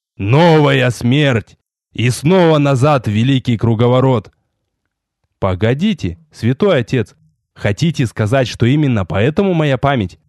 новая смерть, и снова назад в великий круговорот. Погодите, святой отец, хотите сказать, что именно поэтому моя память?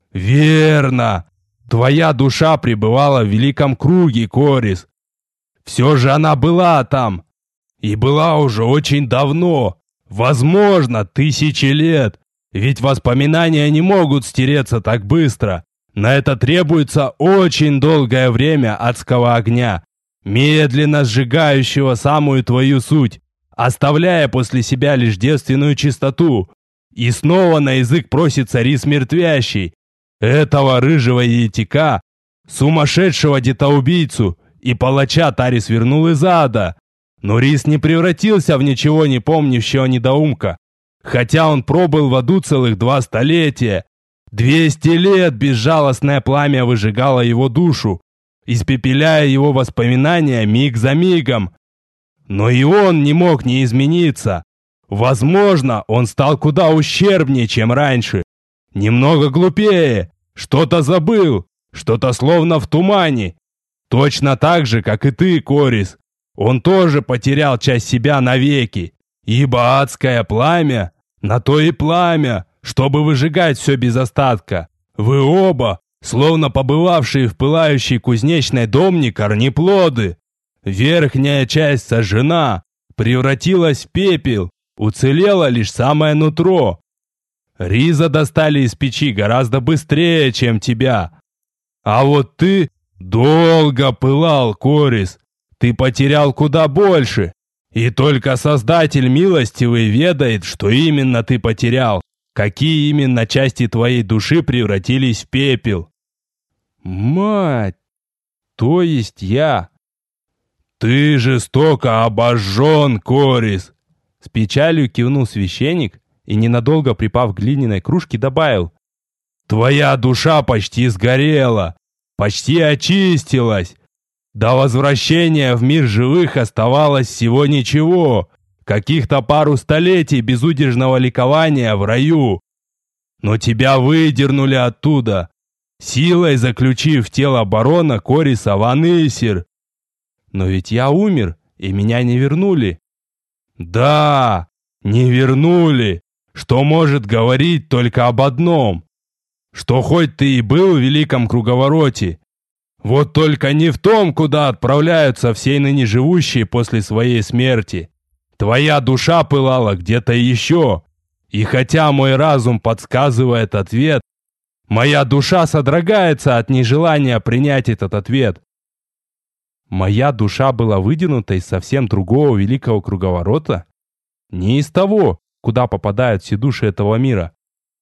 Верно! Твоя душа пребывала в великом круге, Корис. Все же она была там, и была уже очень давно, возможно, тысячи лет, ведь воспоминания не могут стереться так быстро. На это требуется очень долгое время адского огня, медленно сжигающего самую твою суть, оставляя после себя лишь девственную чистоту. И снова на язык просится рис мертвящий, этого рыжего еретика, сумасшедшего детоубийцу и палача Тарис вернул из ада. Но рис не превратился в ничего не помнящего недоумка, хотя он пробыл в аду целых два столетия. Двести лет безжалостное пламя выжигало его душу, испепеляя его воспоминания миг за мигом. Но и он не мог не измениться. Возможно, он стал куда ущербнее, чем раньше. Немного глупее, что-то забыл, что-то словно в тумане. Точно так же, как и ты, Корис. Он тоже потерял часть себя навеки, ибо адское пламя, на то и пламя, чтобы выжигать все без остатка. Вы оба, словно побывавшие в пылающей кузнечной домне корнеплоды. Верхняя часть сожжена, превратилась в пепел, уцелело лишь самое нутро. Риза достали из печи гораздо быстрее, чем тебя. А вот ты долго пылал, Корис. Ты потерял куда больше. И только Создатель милостивый ведает, что именно ты потерял, какие именно части твоей души превратились в пепел. Мать! То есть я... Ты жестоко обожжен, Корис. С печалью кивнул священник и, ненадолго припав к глиняной кружке, добавил: твоя душа почти сгорела, почти очистилась. До возвращения в мир живых оставалось всего ничего, каких-то пару столетий безудержного ликования в раю. Но тебя выдернули оттуда, силой заключив в тело барона Кориса ван Исир. Но ведь я умер, и меня не вернули. Да, не вернули, что может говорить только об одном, что хоть ты и был в великом круговороте, вот только не в том, куда отправляются все ныне живущие после своей смерти. Твоя душа пылала где-то еще, и хотя мой разум подсказывает ответ, моя душа содрогается от нежелания принять этот ответ. Моя душа была выдернута из совсем другого великого круговорота? Не из того, куда попадают все души этого мира.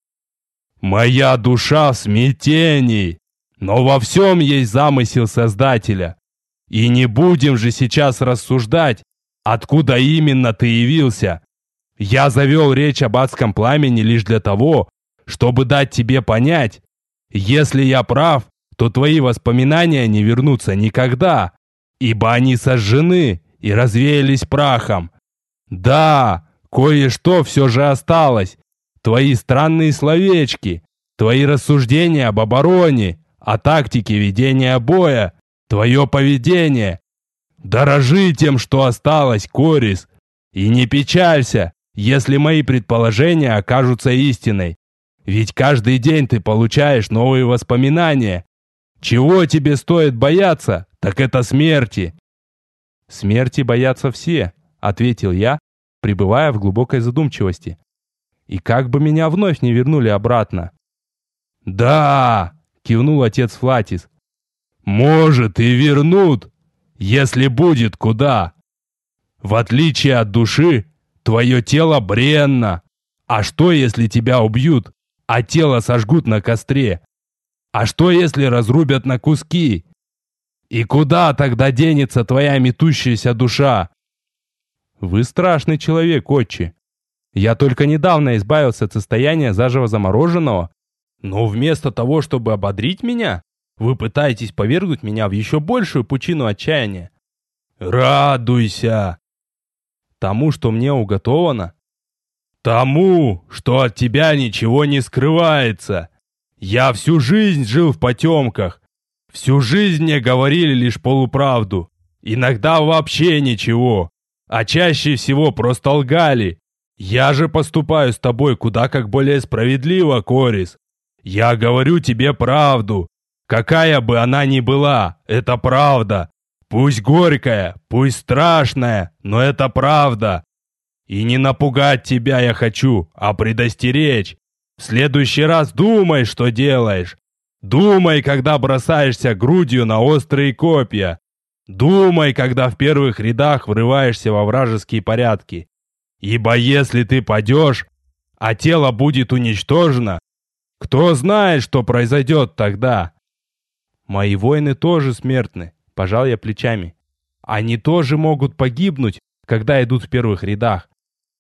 Моя душа в смятении, но во всем есть замысел Создателя. И не будем же сейчас рассуждать, откуда именно ты явился. Я завел речь об адском пламени лишь для того, чтобы дать тебе понять, если я прав, то твои воспоминания не вернутся никогда, ибо они сожжены и развеялись прахом. Да, кое-что все же осталось. Твои странные словечки, твои рассуждения об обороне, о тактике ведения боя, твое поведение. Дорожи тем, что осталось, Корис, и не печалься, если мои предположения окажутся истиной. Ведь каждый день ты получаешь новые воспоминания. Чего тебе стоит бояться, так это смерти. Смерти боятся все, ответил я, пребывая в глубокой задумчивости. И как бы меня вновь не вернули обратно. Да, кивнул отец Флатис. Может и вернут, если будет куда. В отличие от души, твое тело бренно. А что, если тебя убьют, а тело сожгут на костре? А что, если разрубят на куски? И куда тогда денется твоя метущаяся душа? Вы страшный человек, отче. Я только недавно избавился от состояния заживо замороженного, но вместо того, чтобы ободрить меня, вы пытаетесь повергнуть меня в еще большую пучину отчаяния. Радуйся тому, что мне уготовано. Тому, что от тебя ничего не скрывается. Я всю жизнь жил в потемках. Всю жизнь мне говорили лишь полуправду. Иногда вообще ничего. А чаще всего просто лгали. Я же поступаю с тобой куда как более справедливо, Корис. Я говорю тебе правду. Какая бы она ни была, это правда. Пусть горькая, пусть страшная, но это правда. И не напугать тебя я хочу, а предостеречь. В следующий раз думай, что делаешь. Думай, когда бросаешься грудью на острые копья. Думай, когда в первых рядах врываешься во вражеские порядки. Ибо если ты падешь, а тело будет уничтожено, кто знает, что произойдет тогда? Мои воины тоже смертны, пожал я плечами. Они тоже могут погибнуть, когда идут в первых рядах.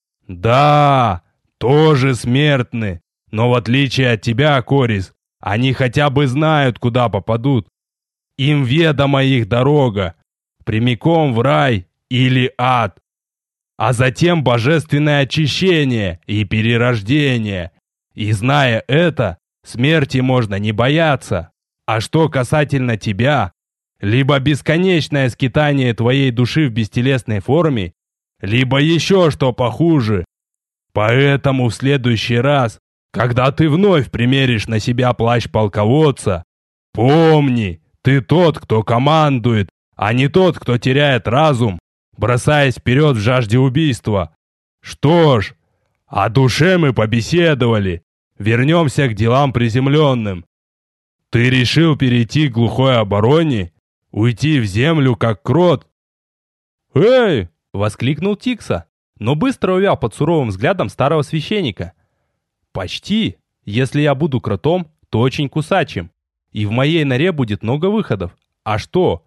Да, тоже смертны, но в отличие от тебя, Корис, они хотя бы знают, куда попадут. Им ведома их дорога, прямиком в рай или ад. А затем божественное очищение и перерождение. И зная это, смерти можно не бояться. А что касательно тебя, либо бесконечное скитание твоей души в бестелесной форме, либо еще что похуже. Поэтому в следующий раз, когда ты вновь примеришь на себя плащ полководца, помни, ты тот, кто командует, а не тот, кто теряет разум, бросаясь вперед в жажде убийства. Что ж, о душе мы побеседовали. Вернемся к делам приземленным. Ты решил перейти к глухой обороне? Уйти в землю, как крот? «Эй!» — воскликнул Тикса, но быстро увял под суровым взглядом старого священника. «Почти. Если я буду кротом, то очень кусачим. И в моей норе будет много выходов. А что?»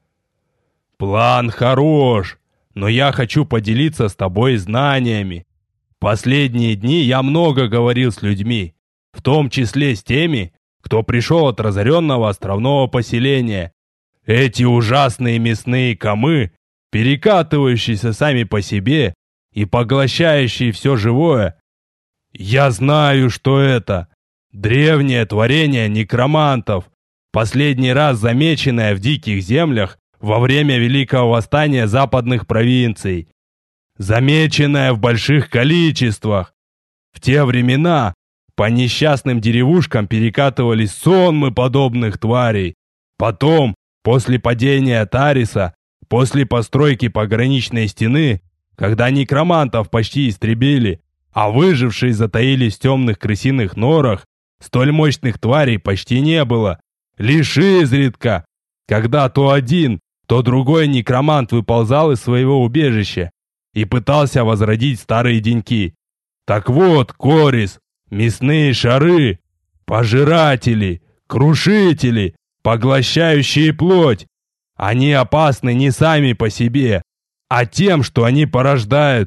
«План хорош, но я хочу поделиться с тобой знаниями. Последние дни я много говорил с людьми, в том числе с теми, кто пришел от разоренного островного поселения. Эти ужасные мясные комы, перекатывающиеся сами по себе и поглощающие все живое. Я знаю, что это. Древнее творение некромантов, последний раз замеченное в диких землях во время Великого Восстания западных провинций. Замеченное в больших количествах. В те времена по несчастным деревушкам перекатывались сонмы подобных тварей. Потом, после падения Тариса, после постройки пограничной стены, когда некромантов почти истребили, а выжившие затаились в темных крысиных норах, столь мощных тварей почти не было. Лишь изредка, когда то один, то другой некромант выползал из своего убежища и пытался возродить старые деньки. Так вот, Корис, мясные шары, пожиратели, крушители, поглощающие плоть, они опасны не сами по себе, а тем, что они порождают.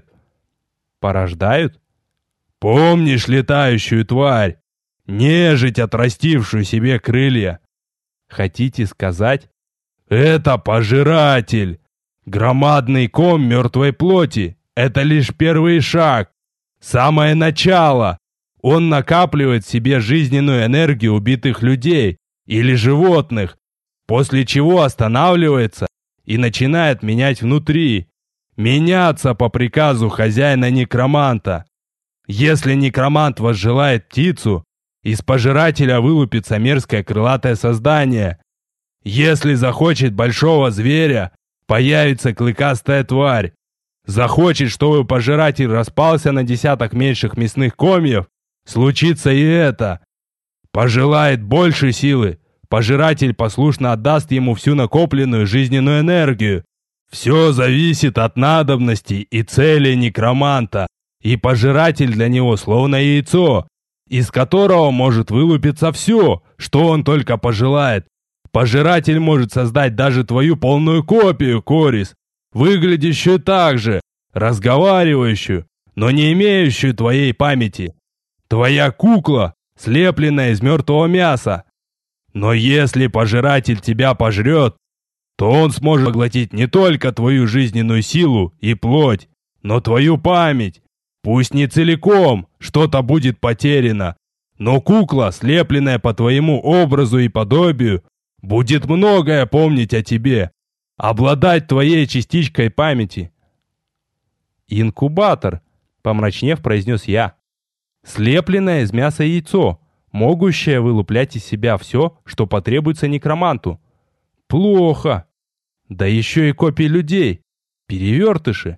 Порождают? Помнишь летающую тварь? Нежить, отрастившую себе крылья. Хотите сказать? Это пожиратель. Громадный ком мертвой плоти. Это лишь первый шаг. Самое начало. Он накапливает в себе жизненную энергию убитых людей или животных, после чего останавливается и начинает менять внутри. Меняться по приказу хозяина-некроманта. Если некромант возжелает птицу, из пожирателя вылупится мерзкое крылатое создание. Если захочет большого зверя, появится клыкастая тварь. Захочет, чтобы пожиратель распался на десяток меньших мясных комьев, случится и это. Пожелает больше силы, пожиратель послушно отдаст ему всю накопленную жизненную энергию. Все зависит от надобностей и цели некроманта, и пожиратель для него словно яйцо, из которого может вылупиться все, что он только пожелает. Пожиратель может создать даже твою полную копию, Корис, выглядящую так же, разговаривающую, но не имеющую твоей памяти. Твоя кукла, слепленная из мертвого мяса. Но если пожиратель тебя пожрет, то он сможет поглотить не только твою жизненную силу и плоть, но твою память. Пусть не целиком, что-то будет потеряно, но кукла, слепленная по твоему образу и подобию, будет многое помнить о тебе, обладать твоей частичкой памяти. Инкубатор, помрачнев, произнес я. Слепленное из мяса яйцо, могущее вылуплять из себя все, что потребуется некроманту. Плохо. Да еще и копии людей, перевертыши.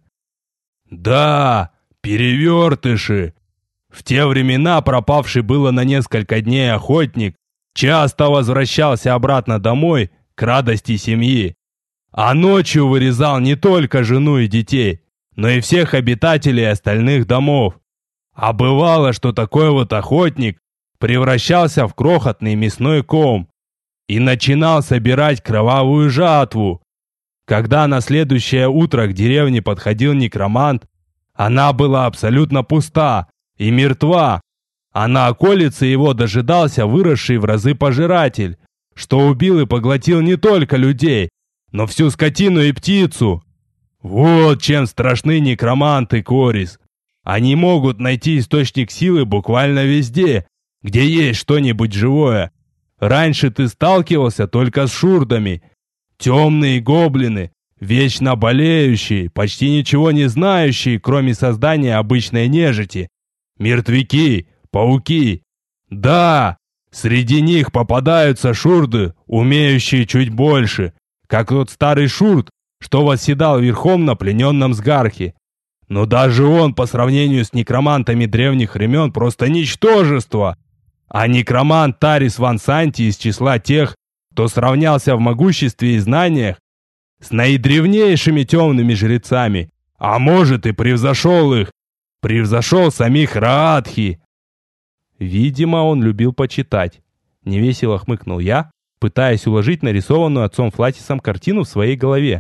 Да, перевертыши. В те времена пропавший было на несколько дней охотник часто возвращался обратно домой к радости семьи, а ночью вырезал не только жену и детей, но и всех обитателей остальных домов. А бывало, что такой вот охотник превращался в крохотный мясной ком и начинал собирать кровавую жатву. Когда на следующее утро к деревне подходил некромант, она была абсолютно пуста и мертва, а на околице его дожидался выросший в разы пожиратель, что убил и поглотил не только людей, но всю скотину и птицу. Вот чем страшны некроманты, Корис. Они могут найти источник силы буквально везде, где есть что-нибудь живое. Раньше ты сталкивался только с шурдами. Темные гоблины, вечно болеющие, почти ничего не знающие, кроме создания обычной нежити. Мертвяки, пауки. Да, среди них попадаются шурды, умеющие чуть больше, как тот старый шурд, что восседал верхом на плененном сгархе. Но даже он по сравнению с некромантами древних времен просто ничтожество. А некромант Тарис Ван Санти из числа тех, кто сравнялся в могуществе и знаниях с наидревнейшими темными жрецами, а может и превзошел их, превзошел самих Раатхи. Видимо, он любил почитать. Невесело хмыкнул я, пытаясь уложить нарисованную отцом Флатисом картину в своей голове.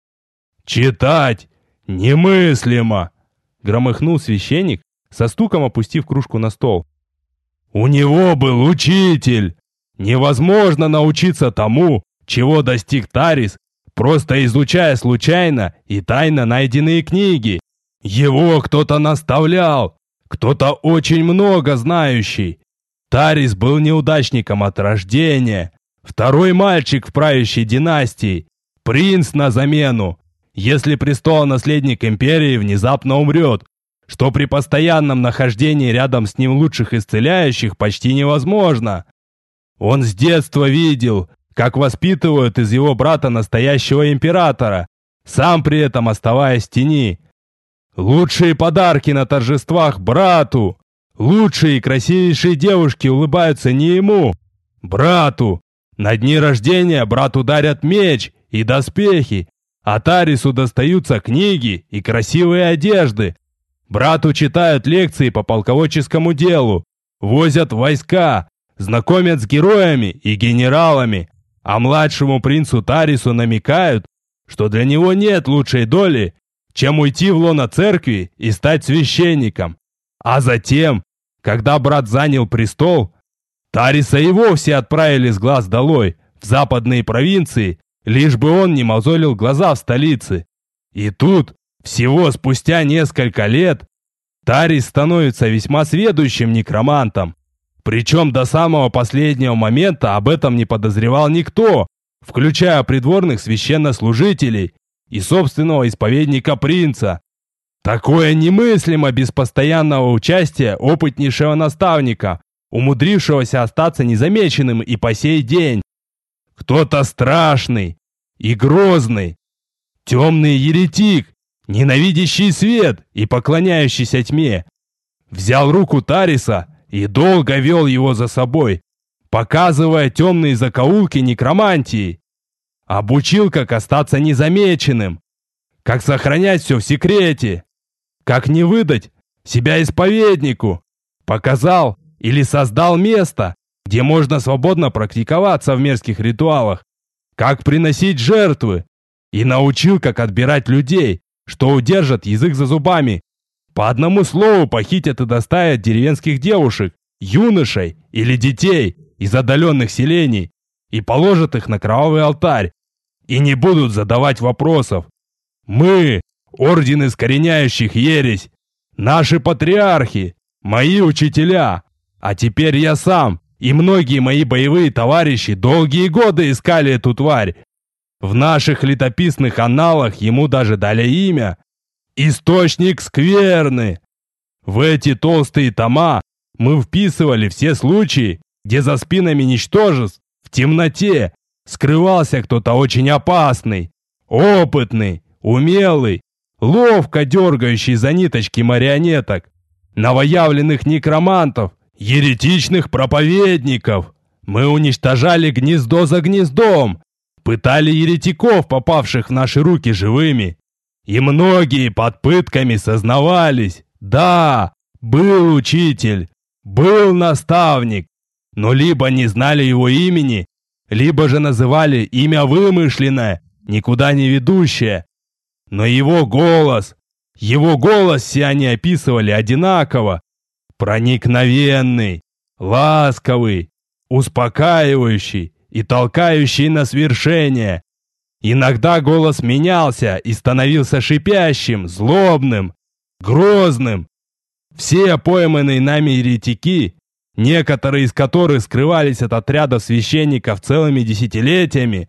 «Читать немыслимо!» — громыхнул священник, со стуком опустив кружку на стол. «У него был учитель! Невозможно научиться тому, чего достиг Тарис, просто изучая случайно и тайно найденные книги. Его кто-то наставлял, кто-то очень много знающий. Тарис был неудачником от рождения. Второй мальчик в правящей династии. Принц на замену. Если престолонаследник империи внезапно умрет, что при постоянном нахождении рядом с ним лучших исцеляющих почти невозможно. Он с детства видел, как воспитывают из его брата настоящего императора, сам при этом оставаясь в тени. Лучшие подарки на торжествах брату. Лучшие и красивейшие девушки улыбаются не ему, брату. На дни рождения брату дарят меч и доспехи, а Тарису достаются книги и красивые одежды. Брату читают лекции по полководческому делу, возят войска, знакомят с героями и генералами, а младшему принцу Тарису намекают, что для него нет лучшей доли, чем уйти в лоно церкви и стать священником. А затем, когда брат занял престол, Тариса и вовсе отправили с глаз долой в западные провинции, лишь бы он не мозолил глаза в столице. И тут, всего спустя несколько лет, Тарис становится весьма сведущим некромантом. Причем до самого последнего момента об этом не подозревал никто, включая придворных священнослужителей и собственного исповедника принца. Такое немыслимо без постоянного участия опытнейшего наставника, умудрившегося остаться незамеченным и по сей день. Кто-то страшный и грозный, темный еретик, ненавидящий свет и поклоняющийся тьме, взял руку Тариса и долго вел его за собой, показывая темные закоулки некромантии. Обучил, как остаться незамеченным, как сохранять все в секрете, как не выдать себя исповеднику. Показал или создал место, где можно свободно практиковаться в мерзких ритуалах, как приносить жертвы, и научил, как отбирать людей, что удержат язык за зубами, по одному слову похитят и доставят деревенских девушек, юношей или детей из отдаленных селений и положат их на кровавый алтарь, и не будут задавать вопросов. Мы, орден искореняющих ересь, наши патриархи, мои учителя, а теперь я сам и многие мои боевые товарищи долгие годы искали эту тварь. В наших летописных анналах ему даже дали имя «Источник скверны». В эти толстые тома мы вписывали все случаи, где за спинами ничтожеств, в темноте, скрывался кто-то очень опасный, опытный, умелый, ловко дергающий за ниточки марионеток, новоявленных некромантов, еретичных проповедников. Мы уничтожали гнездо за гнездом, пытали еретиков, попавших в наши руки живыми. И многие под пытками сознавались: да, был учитель, был наставник, но либо не знали его имени, либо же называли имя вымышленное, никуда не ведущее. Но его голос, его голос все они описывали одинаково: проникновенный, ласковый, успокаивающий и толкающий на свершение. Иногда голос менялся и становился шипящим, злобным, грозным. Все пойманные нами еретики, некоторые из которых скрывались от отрядов священников целыми десятилетиями,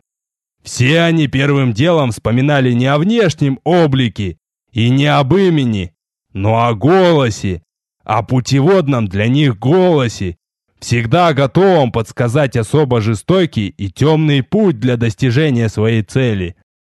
все они первым делом вспоминали не о внешнем облике и не об имени, но о голосе, о путеводном для них голосе, всегда готовом подсказать особо жестокий и темный путь для достижения своей цели.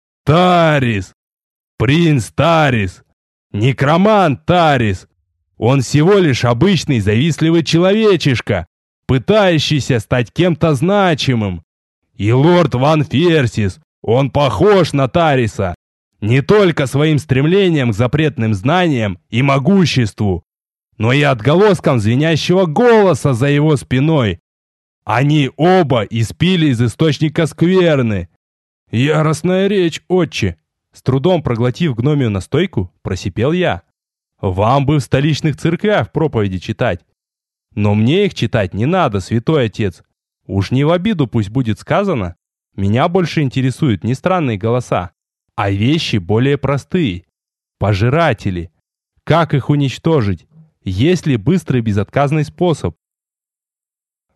Тарис! Принц Тарис! Некромант Тарис! Он всего лишь обычный завистливый человечишка, пытающийся стать кем-то значимым. И лорд Ван Ферсис, он похож на Тариса, не только своим стремлением к запретным знаниям и могуществу, но и отголоском звенящего голоса за его спиной. Они оба испили из источника скверны. Яростная речь, отче. С трудом проглотив гномию настойку, просипел я. Вам бы в столичных церквях проповеди читать. Но мне их читать не надо, святой отец. Уж не в обиду пусть будет сказано. Меня больше интересуют не странные голоса, а вещи более простые. Пожиратели. Как их уничтожить? Есть ли быстрый безотказный способ?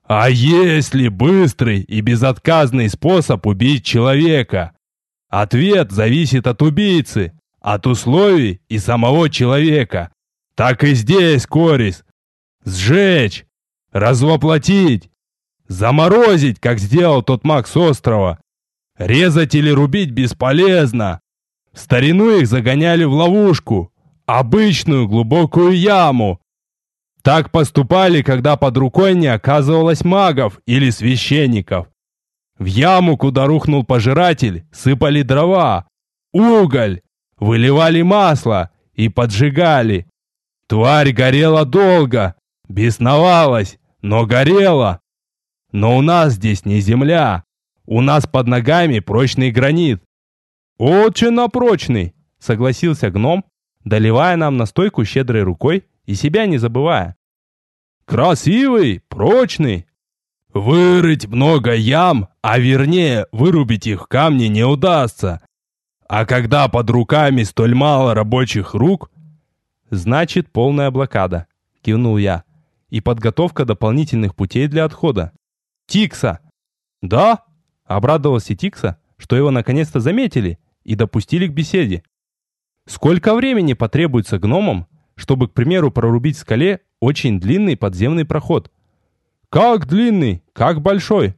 А есть ли быстрый и безотказный способ убить человека? Ответ зависит от убийцы, от условий и самого человека. Так и здесь, Корис. Сжечь, развоплотить, заморозить, как сделал тот маг с острова. Резать или рубить бесполезно. В старину их загоняли в ловушку, обычную глубокую яму. Так поступали, когда под рукой не оказывалось магов или священников. В яму, куда рухнул пожиратель, сыпали дрова, уголь, выливали масло и поджигали. Тварь горела долго, бесновалась, но горела. Но у нас здесь не земля, у нас под ногами прочный гранит. Очень прочный, согласился гном, доливая нам настойку щедрой рукой и себя не забывая. Красивый, прочный. Вырыть много ям, а вернее вырубить их в камне не удастся. А когда под руками столь мало рабочих рук, значит полная блокада, кивнул я, и подготовка дополнительных путей для отхода. Тикса! Да? Обрадовался Тикса, что его наконец-то заметили и допустили к беседе. Сколько времени потребуется гномам, чтобы, к примеру, прорубить в скале очень длинный подземный проход? Как длинный, как большой?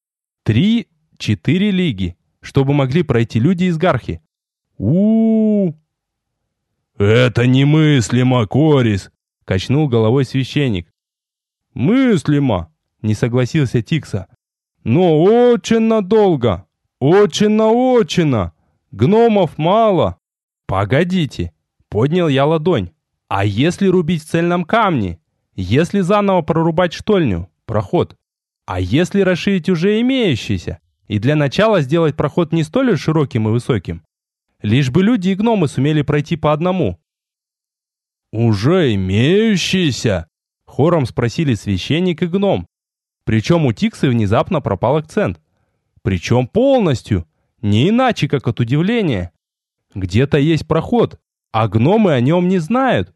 Три-четыре лиги, чтобы могли пройти люди из Гархи. у, -у, -у. Это немыслимо, Корис, качнул головой священник. Мыслимо, не согласился Тикса. Но очень надолго, очень наочно. Гномов мало. Погодите, поднял я ладонь. А если рубить в цельном камне? Если заново прорубать штольню, проход? А если расширить уже имеющийся? И для начала сделать проход не столь широким и высоким? Лишь бы люди и гномы сумели пройти по одному. Уже имеющийся? Хором спросили священник и гном. Причем у Тиксы внезапно пропал акцент. Причем полностью, не иначе, как от удивления. Где-то есть проход, а гномы о нем не знают.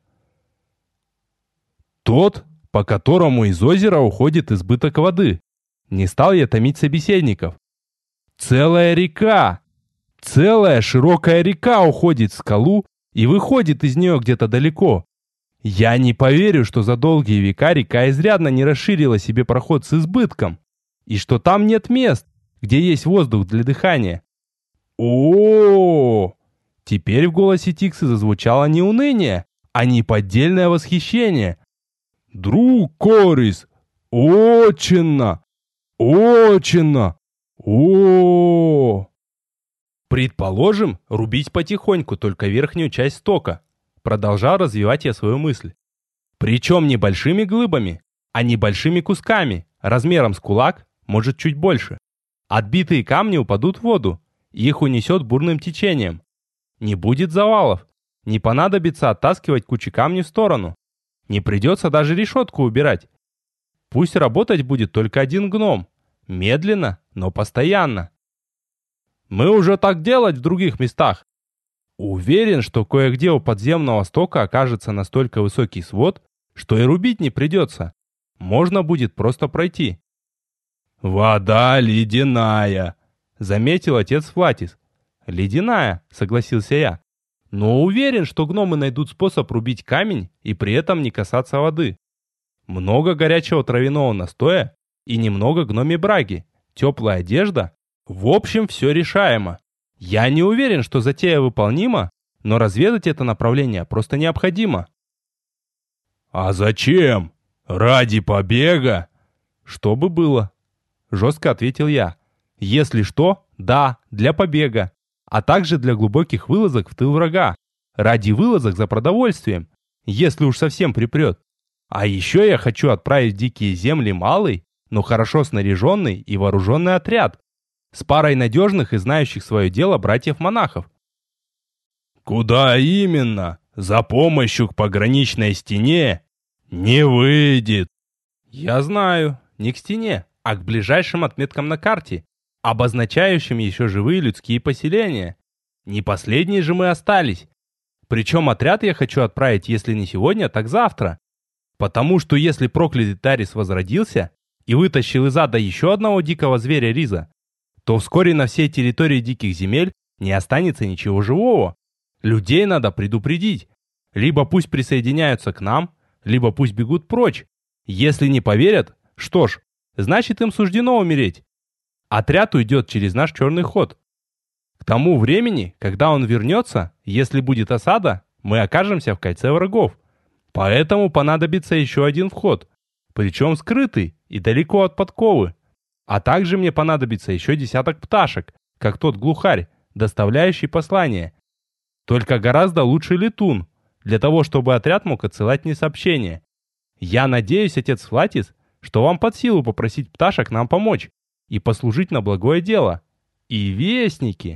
Тот, по которому из озера уходит избыток воды. Не стал я томить собеседников. Целая река, целая широкая река уходит в скалу и выходит из нее где-то далеко. Я не поверю, что за долгие века река изрядно не расширила себе проход с избытком, и что там нет мест, где есть воздух для дыхания. О-о-о! Теперь в голосе Тиксы зазвучало не уныние, а неподдельное восхищение. Друг Корис, очень, очень, о. Предположим, рубить потихоньку только верхнюю часть стока. Продолжал развивать я свою мысль. Причем не большими глыбами, а небольшими кусками, размером с кулак, может чуть больше. Отбитые камни упадут в воду, и их унесет бурным течением. Не будет завалов, не понадобится оттаскивать кучи камней в сторону. Не придется даже решетку убирать. Пусть работать будет только один гном. Медленно, но постоянно. Мы уже так делать в других местах. Уверен, что кое-где у подземного стока окажется настолько высокий свод, что и рубить не придется. Можно будет просто пройти. «Вода ледяная», — заметил отец Флатис. «Ледяная», — согласился я. «Но уверен, что гномы найдут способ рубить камень и при этом не касаться воды. Много горячего травяного настоя и немного гномей браги, теплая одежда. В общем, все решаемо. Я не уверен, что затея выполнима, но разведать это направление просто необходимо». «А зачем? Ради побега?» «Что бы было?» — жестко ответил я. «Если что, да, для побега, а также для глубоких вылазок в тыл врага, ради вылазок за продовольствием, если уж совсем припрет. А еще я хочу отправить в дикие земли малый, но хорошо снаряженный и вооруженный отряд, с парой надежных и знающих свое дело братьев-монахов». «Куда именно? За помощью к пограничной стене? Не выйдет». «Я знаю, не к стене, а к ближайшим отметкам на карте, обозначающим еще живые людские поселения. Не последние же мы остались. Причем отряд я хочу отправить, если не сегодня, так завтра. Потому что если проклятый Тарис возродился, и вытащил из ада еще одного дикого зверя Риза, то вскоре на всей территории диких земель не останется ничего живого. Людей надо предупредить. Либо пусть присоединяются к нам, либо пусть бегут прочь. Если не поверят, что ж, значит им суждено умереть. Отряд уйдет через наш черный ход. К тому времени, когда он вернется, если будет осада, мы окажемся в кольце врагов. Поэтому понадобится еще один вход, причем скрытый и далеко от подковы. А также мне понадобится еще десяток пташек, как тот глухарь, доставляющий послание. Только гораздо лучше летун, для того, чтобы отряд мог отсылать мне сообщения. Я надеюсь, отец Флатис, что вам под силу попросить пташек нам помочь и послужить на благое дело. И вестники.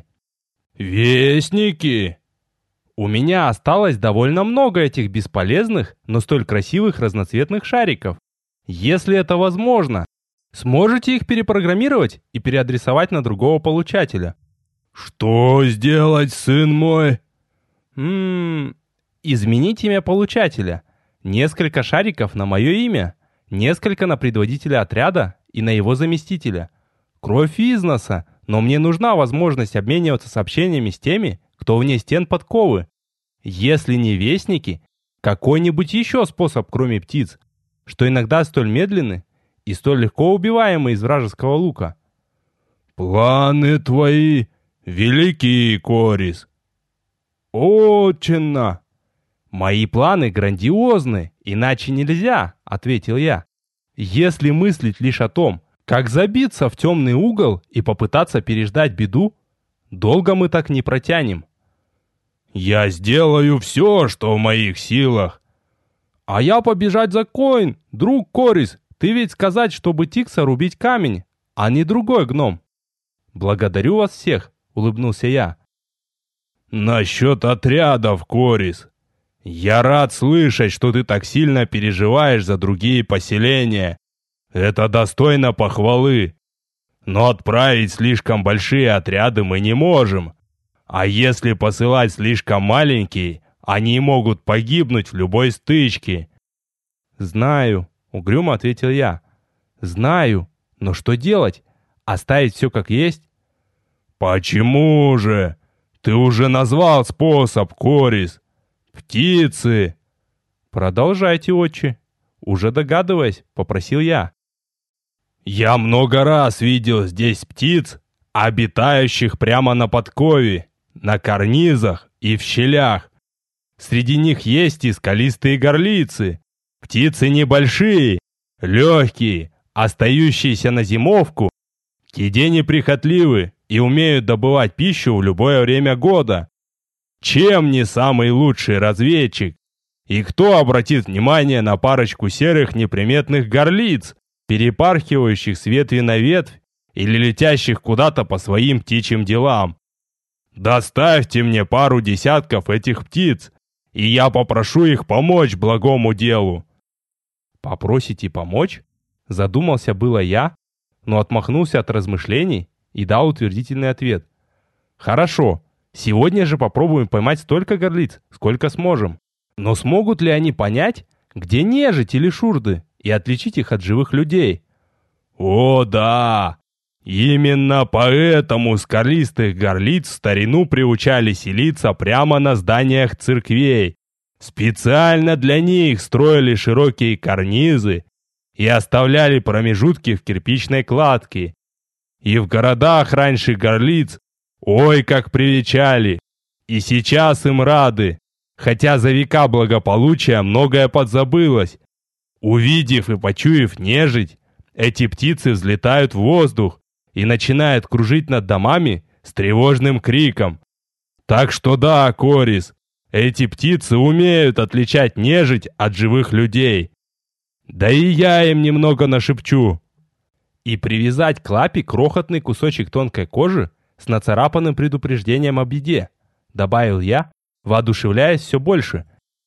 Вестники! У меня осталось довольно много этих бесполезных, но столь красивых разноцветных шариков. Если это возможно, сможете их перепрограммировать и переадресовать на другого получателя. Что сделать, сын мой? Ммм... Изменить имя получателя. Несколько шариков на мое имя, несколько на предводителя отряда и на его заместителя. Кровь из носа, но мне нужна возможность обмениваться сообщениями с теми, кто вне стен подковы. Если не вестники, какой-нибудь еще способ, кроме птиц, что иногда столь медленны и столь легко убиваемы из вражеского лука. Планы твои велики, Корис. Отчинно. Мои планы грандиозны, иначе нельзя, ответил я. Если мыслить лишь о том, как забиться в темный угол и попытаться переждать беду, долго мы так не протянем. Я сделаю все, что в моих силах. А я побежать за Коин, друг Корис. Ты ведь сказать, чтобы Тикса рубить камень, а не другой гном. Благодарю вас всех, улыбнулся я. Насчет отрядов, Корис. Я рад слышать, что ты так сильно переживаешь за другие поселения. Это достойно похвалы. Но отправить слишком большие отряды мы не можем. А если посылать слишком маленькие, они могут погибнуть в любой стычке. Знаю, угрюмо ответил я. Знаю, но что делать? Оставить все как есть? Почему же? Ты уже назвал способ, Корис. Птицы. Продолжайте, отче. Уже догадываясь, попросил я. Я много раз видел здесь птиц, обитающих прямо на подкове, на карнизах и в щелях. Среди них есть и скалистые горлицы. Птицы небольшие, легкие, остающиеся на зимовку, к еде неприхотливы и умеют добывать пищу в любое время года. Чем не самый лучший разведчик? И кто обратит внимание на парочку серых неприметных горлиц, перепархивающих с ветви на ветвь или летящих куда-то по своим птичьим делам? Доставьте мне пару десятков этих птиц, и я попрошу их помочь благому делу. Попросите помочь? Задумался было я, но отмахнулся от размышлений и дал утвердительный ответ. Хорошо, сегодня же попробуем поймать столько горлиц, сколько сможем. Но смогут ли они понять, где нежить или шурды, и отличить их от живых людей? О, да! Именно поэтому скалистых горлиц в старину приучали селиться прямо на зданиях церквей. Специально для них строили широкие карнизы и оставляли промежутки в кирпичной кладке. И в городах раньше горлиц ой как привечали, и сейчас им рады, хотя за века благополучия многое подзабылось. Увидев и почуяв нежить, эти птицы взлетают в воздух и начинают кружить над домами с тревожным криком. Так что да, Корис, эти птицы умеют отличать нежить от живых людей. Да и я им немного нашепчу. И привязать к лапе крохотный кусочек тонкой кожи с нацарапанным предупреждением о беде, добавил я, воодушевляясь все больше.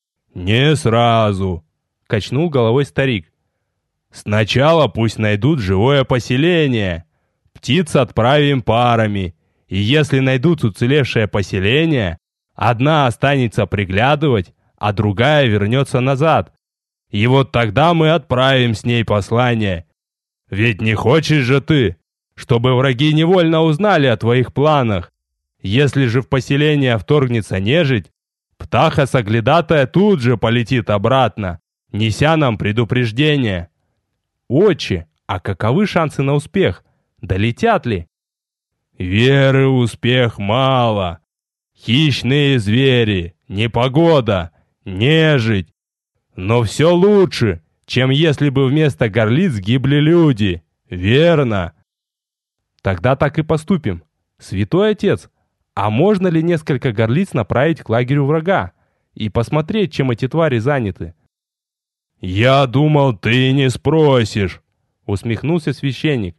Не сразу, качнул головой старик. Сначала пусть найдут живое поселение. Птиц отправим парами, и если найдут уцелевшее поселение, одна останется приглядывать, а другая вернется назад. И вот тогда мы отправим с ней послание. Ведь не хочешь же ты, чтобы враги невольно узнали о твоих планах. Если же в поселение вторгнется нежить, птаха соглядатая тут же полетит обратно, неся нам предупреждение. Отче, а каковы шансы на успех? Долетят ли? Веры в успех мало. Хищные звери, непогода, нежить. Но все лучше, чем если бы вместо горлиц гибли люди. Верно? Тогда так и поступим. Святой отец, а можно ли несколько горлиц направить к лагерю врага и посмотреть, чем эти твари заняты? Я думал, ты не спросишь, усмехнулся священник.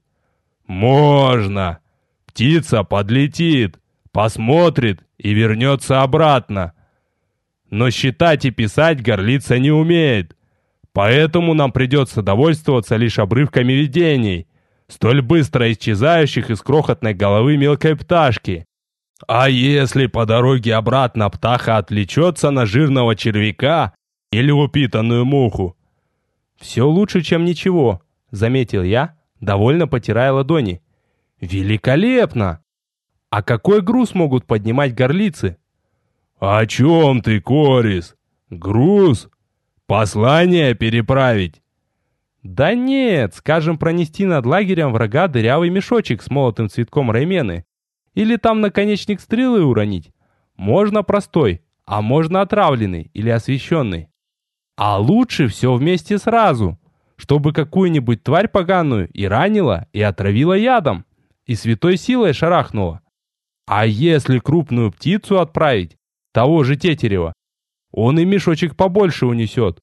Можно. Птица подлетит, посмотрит и вернется обратно. Но считать и писать горлица не умеет, поэтому нам придется довольствоваться лишь обрывками видений, столь быстро исчезающих из крохотной головы мелкой пташки. А если по дороге обратно птаха отвлечется на жирного червяка или упитанную муху? Все лучше, чем ничего, заметил я, довольно потирая ладони. Великолепно! А какой груз могут поднимать горлицы? О чем ты, Корис? Груз? Послание переправить? Да нет, скажем, пронести над лагерем врага дырявый мешочек с молотым цветком раймены. Или там наконечник стрелы уронить. Можно простой, а можно отравленный или освещенный. А лучше все вместе сразу, чтобы какую-нибудь тварь поганую и ранила, и отравила ядом, и святой силой шарахнула. А если крупную птицу отправить, того же тетерева, он и мешочек побольше унесет.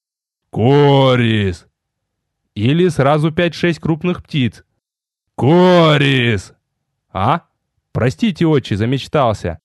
Корис! Или сразу пять-шесть крупных птиц. Корис! А? Простите, отче, замечтался.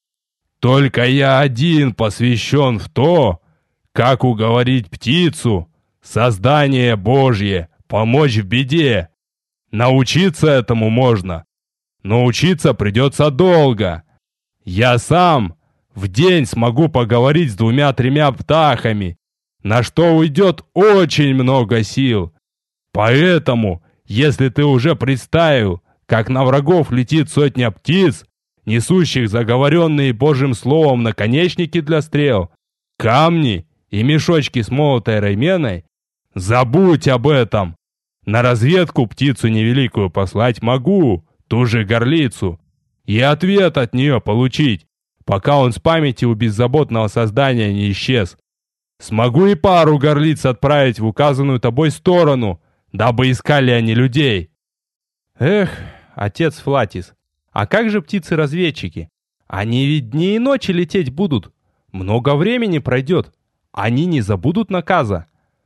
Только я один посвящен в то, как уговорить птицу, создание Божье, помочь в беде. Научиться этому можно, но учиться придется долго. Я сам в день смогу поговорить с двумя-тремя птахами, на что уйдет очень много сил. Поэтому, если ты уже представил, как на врагов летит сотня птиц, несущих заговоренные Божьим словом наконечники для стрел, камни и мешочки с молотой райменой, забудь об этом. На разведку птицу невеликую послать могу, ту же горлицу, и ответ от нее получить, пока он с памяти у беззаботного создания не исчез. Смогу и пару горлиц отправить в указанную тобой сторону, дабы искали они людей. Эх, отец Флатис, а как же птицы-разведчики? Они ведь дни и ночи лететь будут. Много времени пройдет. Они не забудут наказа.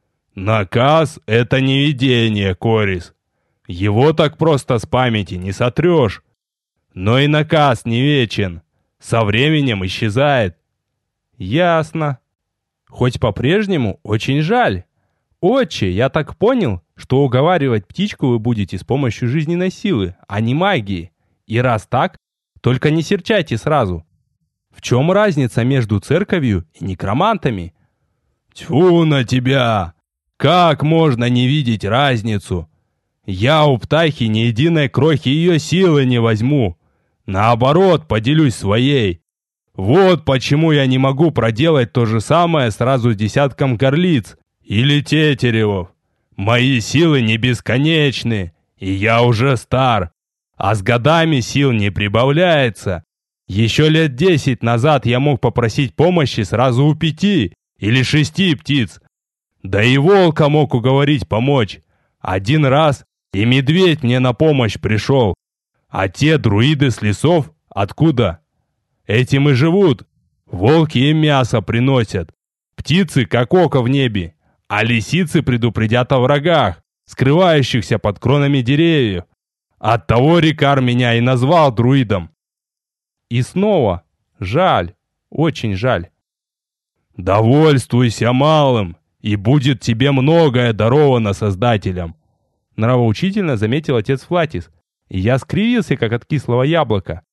Наказ — это не видение, Корис. Его так просто с памяти не сотрешь. Но и наказ не вечен. Со временем исчезает. Ясно. Хоть по-прежнему очень жаль. Отче, я так понял, что уговаривать птичку вы будете с помощью жизненной силы, а не магии. И раз так, только не серчайте сразу. В чем разница между церковью и некромантами? Тьфу на тебя! Как можно не видеть разницу? Я у птахи ни единой крохи ее силы не возьму. Наоборот, поделюсь своей. Вот почему я не могу проделать то же самое сразу с десятком горлиц или тетеревов. Мои силы не бесконечны, и я уже стар, а с годами сил не прибавляется. Еще лет десять назад я мог попросить помощи сразу у пяти или шести птиц. Да и волка мог уговорить помочь. Один раз и медведь мне на помощь пришел. А те друиды с лесов откуда? Этим и живут. Волки им мясо приносят. Птицы как око в небе. А лисицы предупредят о врагах, скрывающихся под кронами деревьев. Оттого Рикар меня и назвал друидом. И снова жаль, очень жаль. Довольствуйся малым, и будет тебе многое даровано Создателем. Нравоучительно заметил отец Флатис, и я скривился, как от кислого яблока.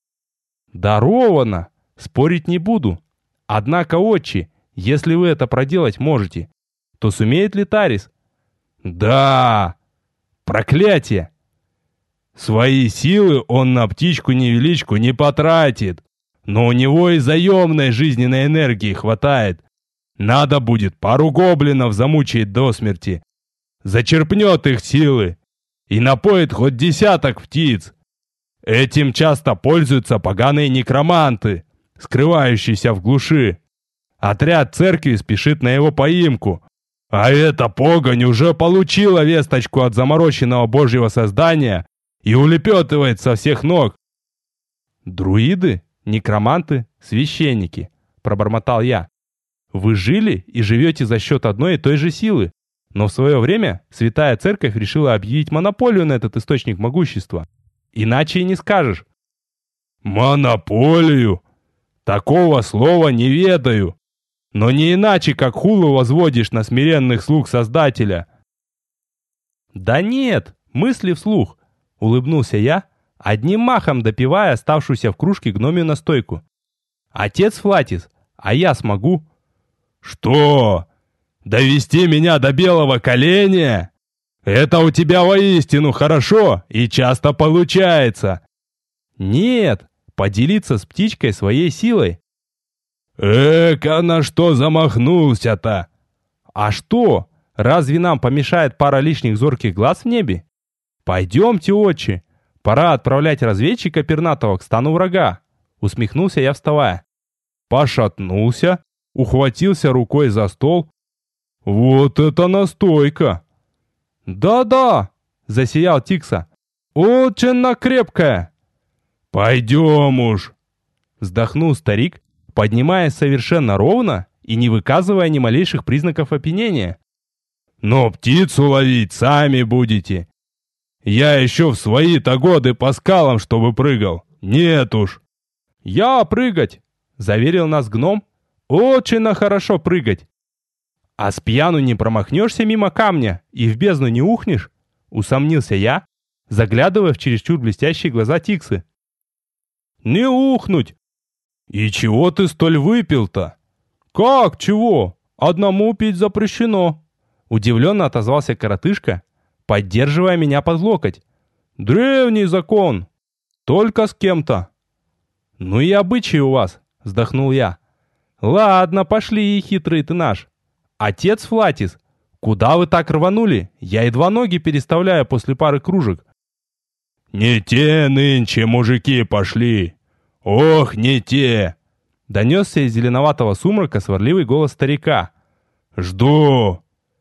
Даровано, спорить не буду. Однако, отче, если вы это проделать можете, то сумеет ли Тарис? Да, Проклятие! Свои силы он на птичку-невеличку не потратит, но у него и заемной жизненной энергии хватает. Надо будет пару гоблинов замучить до смерти. Зачерпнет их силы и напоит хоть десяток птиц. Этим часто пользуются поганые некроманты, скрывающиеся в глуши. Отряд церкви спешит на его поимку. А эта погонь уже получила весточку от замороченного божьего создания и улепетывает со всех ног. «Друиды, некроманты, священники», — пробормотал я. «Вы жили и живете за счет одной и той же силы, но в свое время Святая Церковь решила объявить монополию на этот источник могущества. Иначе и не скажешь». «Монополию? Такого слова не ведаю. Но не иначе, как хулу возводишь на смиренных слуг Создателя». «Да нет, мысли вслух», — улыбнулся я, одним махом допивая оставшуюся в кружке гномью настойку. «Отец Флатис, а я смогу?» «Что? Довести меня до белого коленя? Это у тебя воистину хорошо и часто получается». «Нет, поделиться с птичкой своей силой». «Эка, на что замахнулся-то?» «А что, разве нам помешает пара лишних зорких глаз в небе? Пойдемте, отче, пора отправлять разведчика пернатого к стану врага», — усмехнулся я, вставая. Пошатнулся, ухватился рукой за стол. «Вот это настойка!» «Да-да!» — засиял Тикса. «Очень крепкая!» «Пойдем уж!» — вздохнул старик, поднимаясь совершенно ровно и не выказывая ни малейших признаков опьянения. «Но птицу ловить сами будете. Я еще в свои-то годы по скалам, чтобы прыгал. Нет уж!» «Я прыгать!» — заверил нас гном. «Очень хорошо прыгать!» «А с пьяну не промахнешься мимо камня и в бездну не ухнешь?» — усомнился я, заглядывая в чересчур блестящие глаза Тиксы. «Не ухнуть! И чего ты столь выпил-то?» «Как чего? Одному пить запрещено!» Удивленно отозвался коротышка, поддерживая меня под локоть. «Древний закон! Только с кем-то!» «Ну и обычаи у вас!» — вздохнул я. «Ладно, пошли, хитрый ты наш! Отец Флатис, куда вы так рванули? Я едва ноги переставляю после пары кружек». «Не те нынче мужики пошли! Ох, не те!» Донесся из зеленоватого сумрака сварливый голос старика. «Жду!»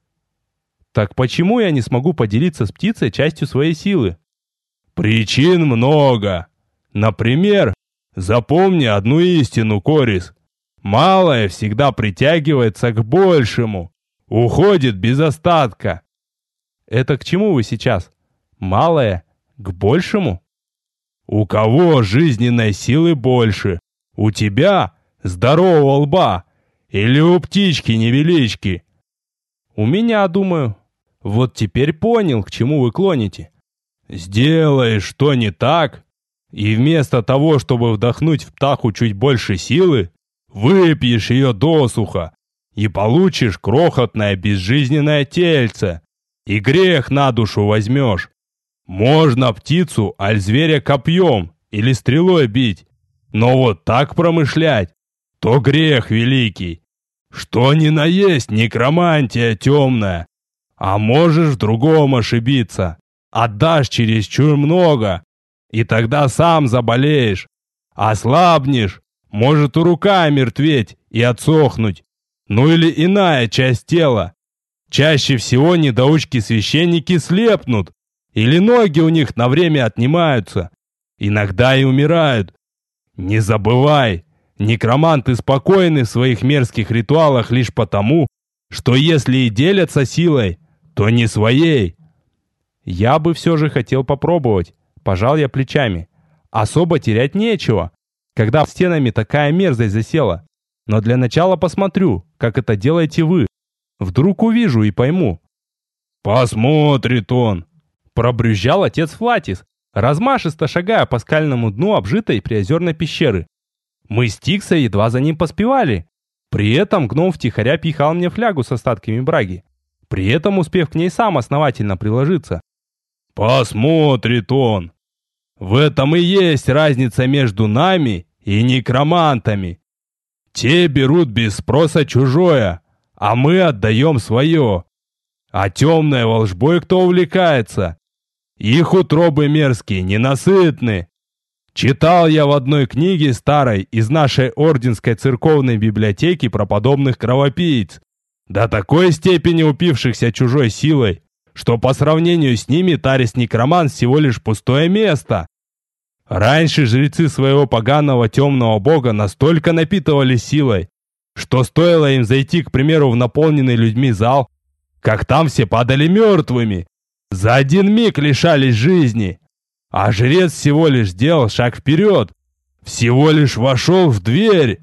«Так почему я не смогу поделиться с птицей частью своей силы?» «Причин много. Например, запомни одну истину, Корис. Малое всегда притягивается к большему, уходит без остатка». «Это к чему вы сейчас? Малое к большему?» «У кого жизненной силы больше? У тебя здорового лба или у птички-невелички?» «У меня, думаю. Вот теперь понял, к чему вы клоните». «Сделаешь что не так, и вместо того, чтобы вдохнуть в птаху чуть больше силы, выпьешь ее досуха и получишь крохотное безжизненное тельце, и грех на душу возьмешь. Можно птицу, аль зверя копьем или стрелой бить, но вот так промышлять, то грех великий. Что ни на есть некромантия темная, а можешь в другом ошибиться. Отдашь чересчур много, и тогда сам заболеешь. Ослабнешь, может и рука мертветь и отсохнуть, ну или иная часть тела. Чаще всего недоучки-священники слепнут, или ноги у них на время отнимаются, иногда и умирают. Не забывай, некроманты спокойны в своих мерзких ритуалах лишь потому, что если и делятся силой, то не своей. Я бы все же хотел попробовать, пожал я плечами. Особо терять нечего, когда в стенами такая мерзость засела. Но для начала посмотрю, как это делаете вы. Вдруг увижу и пойму. Посмотрит он, пробрюзжал отец Флатис, размашисто шагая по скальному дну обжитой приозерной пещеры. Мы с Тиксой едва за ним поспевали. При этом гном втихаря пихал мне флягу с остатками браги, при этом успев к ней сам основательно приложиться. Посмотрит он. В этом и есть разница между нами и некромантами. Те берут без спроса чужое, а мы отдаем свое. А темной волжбой кто увлекается? Их утробы мерзкие, ненасытны. Читал я в одной книге старой из нашей орденской церковной библиотеки про подобных кровопийц, до такой степени упившихся чужой силой, что по сравнению с ними Тарис-некромант всего лишь пустое место. Раньше жрецы своего поганого темного бога настолько напитывались силой, что стоило им зайти, к примеру, в наполненный людьми зал, как там все падали мертвыми, за один миг лишались жизни. А жрец всего лишь сделал шаг вперед, всего лишь вошел в дверь.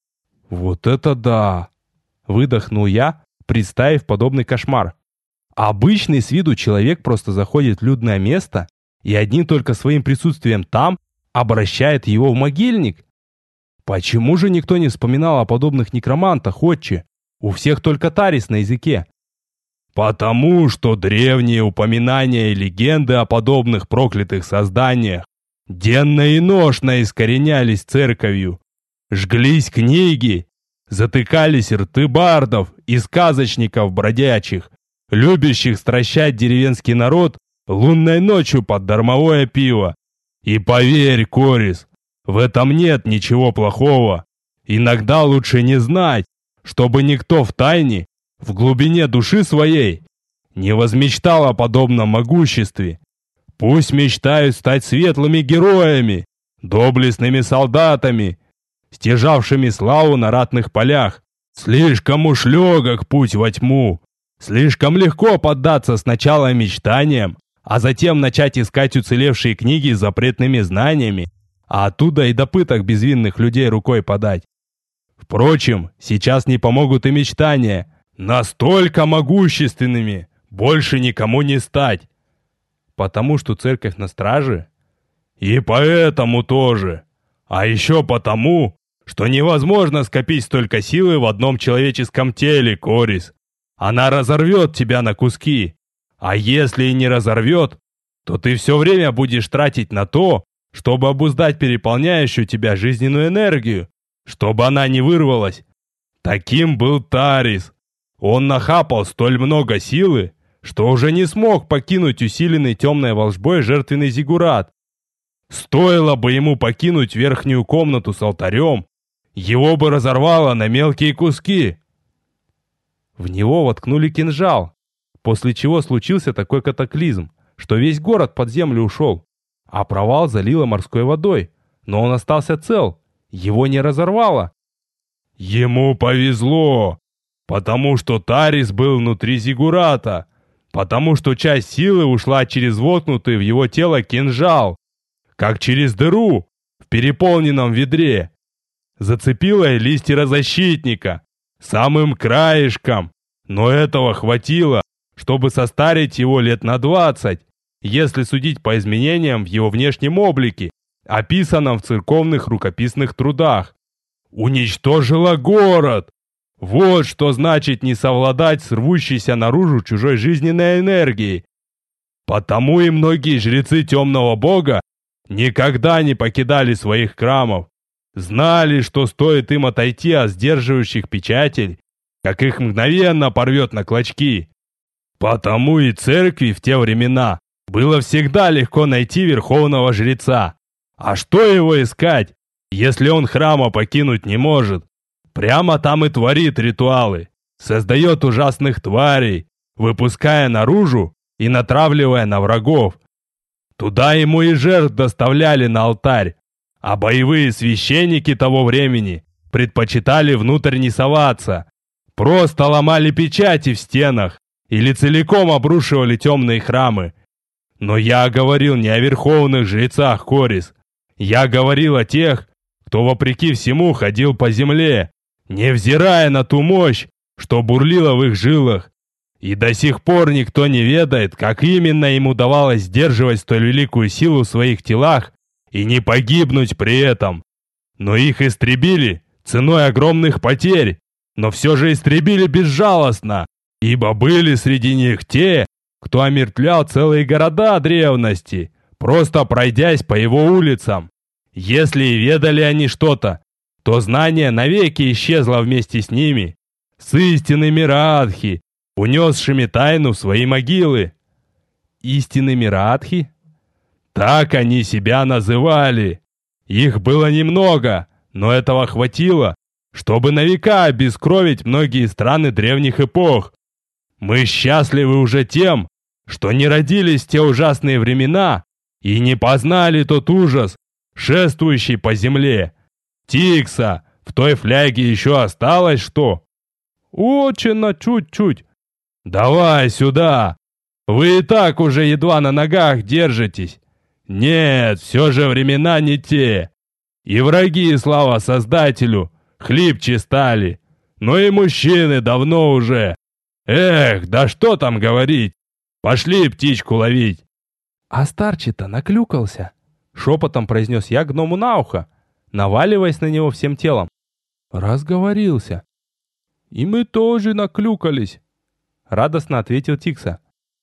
Вот это да! Выдохнул я, представив подобный кошмар. Обычный с виду человек просто заходит в людное место и одним только своим присутствием там обращает его в могильник. Почему же никто не вспоминал о подобных некромантах, отче? У всех только Тарис на языке. Потому что древние упоминания и легенды о подобных проклятых созданиях денно и ношно искоренялись церковью. Жглись книги, затыкались рты бардов и сказочников бродячих, любящих стращать деревенский народ лунной ночью под дармовое пиво. И поверь, Корис, в этом нет ничего плохого. Иногда лучше не знать, чтобы никто втайне, в глубине души своей, не возмечтал о подобном могуществе. Пусть мечтают стать светлыми героями, доблестными солдатами, стяжавшими славу на ратных полях. Слишком уж легок путь во тьму. Слишком легко поддаться сначала мечтаниям, а затем начать искать уцелевшие книги с запретными знаниями, а оттуда и до пыток безвинных людей рукой подать. Впрочем, сейчас не помогут и мечтания. Настолько могущественными больше никому не стать. Потому что церковь на страже? И поэтому тоже. А еще потому, что невозможно скопить столько силы в одном человеческом теле, Корис. Она разорвет тебя на куски. А если и не разорвет, то ты все время будешь тратить на то, чтобы обуздать переполняющую тебя жизненную энергию, чтобы она не вырвалась. Таким был Тарис. Он нахапал столь много силы, что уже не смог покинуть усиленный темной волжбой жертвенный зиггурат. Стоило бы ему покинуть верхнюю комнату с алтарем, его бы разорвало на мелкие куски. В него воткнули кинжал, после чего случился такой катаклизм, что весь город под землю ушел, а провал залило морской водой, но он остался цел, его не разорвало. Ему повезло, потому что Тарис был внутри зиггурата, потому что часть силы ушла через воткнутый в его тело кинжал, как через дыру в переполненном ведре. Зацепила и листья защитника, самым краешком, но этого хватило, чтобы состарить его лет на двадцать, если судить по изменениям в его внешнем облике, описанном в церковных рукописных трудах. Уничтожила город! Вот что значит не совладать с рвущейся наружу чужой жизненной энергией. Потому и многие жрецы темного бога никогда не покидали своих храмов. Знали, что стоит им отойти от сдерживающих печатей, как их мгновенно порвет на клочки. Потому и церкви в те времена было всегда легко найти верховного жреца. А что его искать, если он храма покинуть не может? Прямо там и творит ритуалы, создает ужасных тварей, выпуская наружу и натравливая на врагов. Туда ему и жертв доставляли на алтарь, а боевые священники того времени предпочитали внутрь не соваться, просто ломали печати в стенах или целиком обрушивали темные храмы. Но я говорил не о верховных жрецах, Корис. Я говорил о тех, кто вопреки всему ходил по земле, невзирая на ту мощь, что бурлила в их жилах. И до сих пор никто не ведает, как именно им удавалось сдерживать столь великую силу в своих телах и не погибнуть при этом. Но их истребили ценой огромных потерь, но все же истребили безжалостно, ибо были среди них те, кто омертвлял целые города древности, просто пройдясь по его улицам. Если и ведали они что-то, то знание навеки исчезло вместе с ними, с истинными Раатхи, унесшими тайну в свои могилы. Истинными Раатхи? Так они себя называли. Их было немного, но этого хватило, чтобы на века обескровить многие страны древних эпох. Мы счастливы уже тем, что не родились в те ужасные времена и не познали тот ужас, шествующий по земле. Тикса, в той фляге еще осталось что? Очень на чуть-чуть. Давай сюда. Вы и так уже едва на ногах держитесь. Нет, все же времена не те. И враги, слава Создателю, хлипче стали. Но и мужчины давно уже. Эх, да что там говорить. Пошли птичку ловить. А старчий-то наклюкался. Шепотом произнес я гному на ухо, наваливаясь на него всем телом. Разговорился. И мы тоже наклюкались. Радостно ответил Тикса.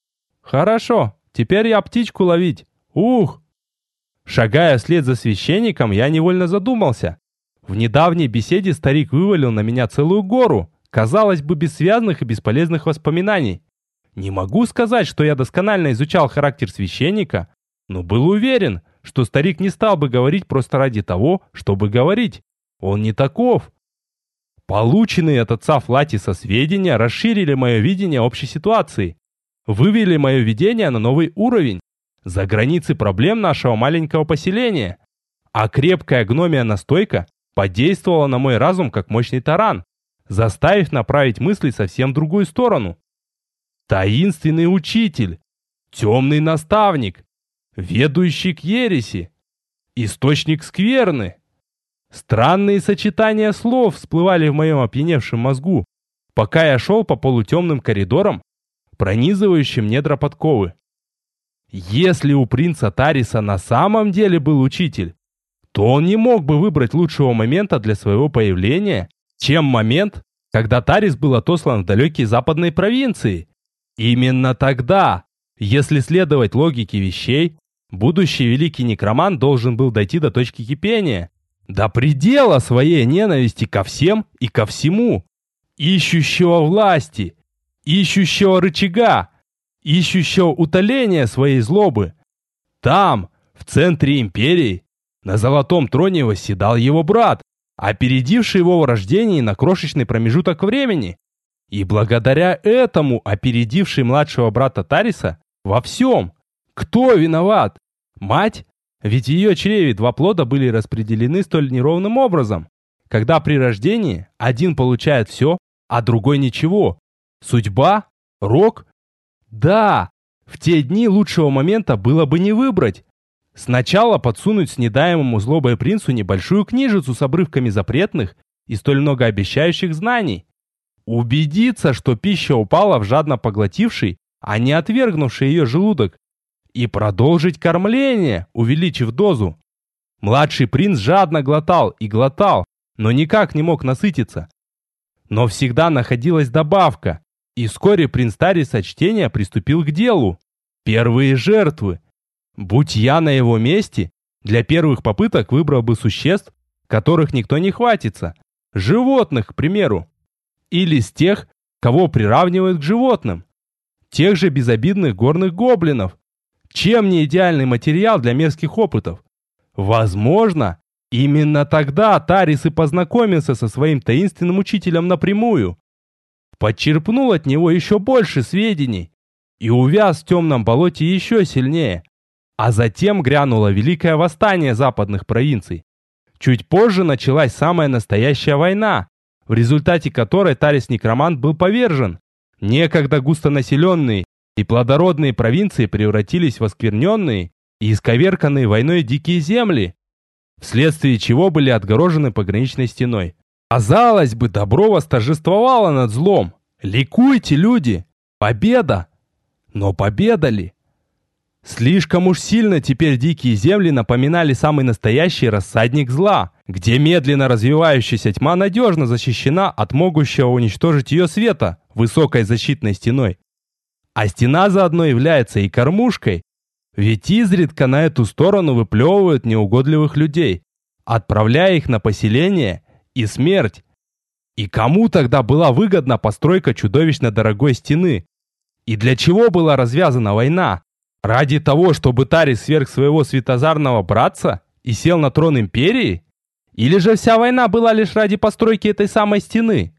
Хорошо, теперь я птичку ловить. Ух! Шагая вслед за священником, я невольно задумался. В недавней беседе старик вывалил на меня целую гору, казалось бы, бессвязных и бесполезных воспоминаний. Не могу сказать, что я досконально изучал характер священника, но был уверен, что старик не стал бы говорить просто ради того, чтобы говорить. Он не таков. Полученные от отца Флатиса сведения расширили мое видение общей ситуации, вывели мое видение на новый уровень, за границы проблем нашего маленького поселения. А крепкая гномия настойка подействовала на мой разум как мощный таран, заставив направить мысли совсем в другую сторону. Таинственный учитель, темный наставник, ведущий к ереси, источник скверны. Странные сочетания слов всплывали в моем опьяневшем мозгу, пока я шел по полутемным коридорам, пронизывающим недра подковы. Если у принца Тариса на самом деле был учитель, то он не мог бы выбрать лучшего момента для своего появления, чем момент, когда Тарис был отослан в далекие западные провинции. Именно тогда, если следовать логике вещей, будущий великий некромант должен был дойти до точки кипения, до предела своей ненависти ко всем и ко всему, ищущего власти, ищущего рычага, ищущего утоления своей злобы. Там, в центре империи, на золотом троне восседал его брат, опередивший его в рождении на крошечный промежуток времени, и благодаря этому опередивший младшего брата Тариса во всем. Кто виноват? Мать? Ведь в ее чреве два плода были распределены столь неровным образом, когда при рождении один получает все, а другой ничего. Судьба? Рок? Да, в те дни лучшего момента было бы не выбрать. Сначала подсунуть снедаемому злобой принцу небольшую книжицу с обрывками запретных и столь многообещающих знаний. Убедиться, что пища упала в жадно поглотивший, а не отвергнувший ее желудок. И продолжить кормление, увеличив дозу. Младший принц жадно глотал и глотал, но никак не мог насытиться. Но всегда находилась добавка, и вскоре принц Тарис от чтения приступил к делу. Первые жертвы. Будь я на его месте, для первых попыток выбрал бы существ, которых никто не хватится. Животных, к примеру. Или с тех, кого приравнивают к животным. Тех же безобидных горных гоблинов. Чем не идеальный материал для мерзких опытов? Возможно, именно тогда Тарис и познакомился со своим таинственным учителем напрямую. Подчерпнул от него еще больше сведений и увяз в темном болоте еще сильнее. А затем грянуло великое восстание западных провинций. Чуть позже началась самая настоящая война, в результате которой Тарис-некромант был повержен. Некогда густонаселенные и плодородные провинции превратились в оскверненные и исковерканные войной дикие земли, вследствие чего были отгорожены пограничной стеной. Казалось бы, добро восторжествовало над злом. Ликуйте, люди! Победа! Но победа ли? Слишком уж сильно теперь дикие земли напоминали самый настоящий рассадник зла, где медленно развивающаяся тьма надежно защищена от могущего уничтожить ее света высокой защитной стеной. А стена заодно является и кормушкой, ведь изредка на эту сторону выплевывают неугодливых людей, отправляя их на поселение и смерть. И кому тогда была выгодна постройка чудовищно дорогой стены? И для чего была развязана война? Ради того, чтобы Тарис сверг своего светозарного братца и сел на трон империи? Или же вся война была лишь ради постройки этой самой стены?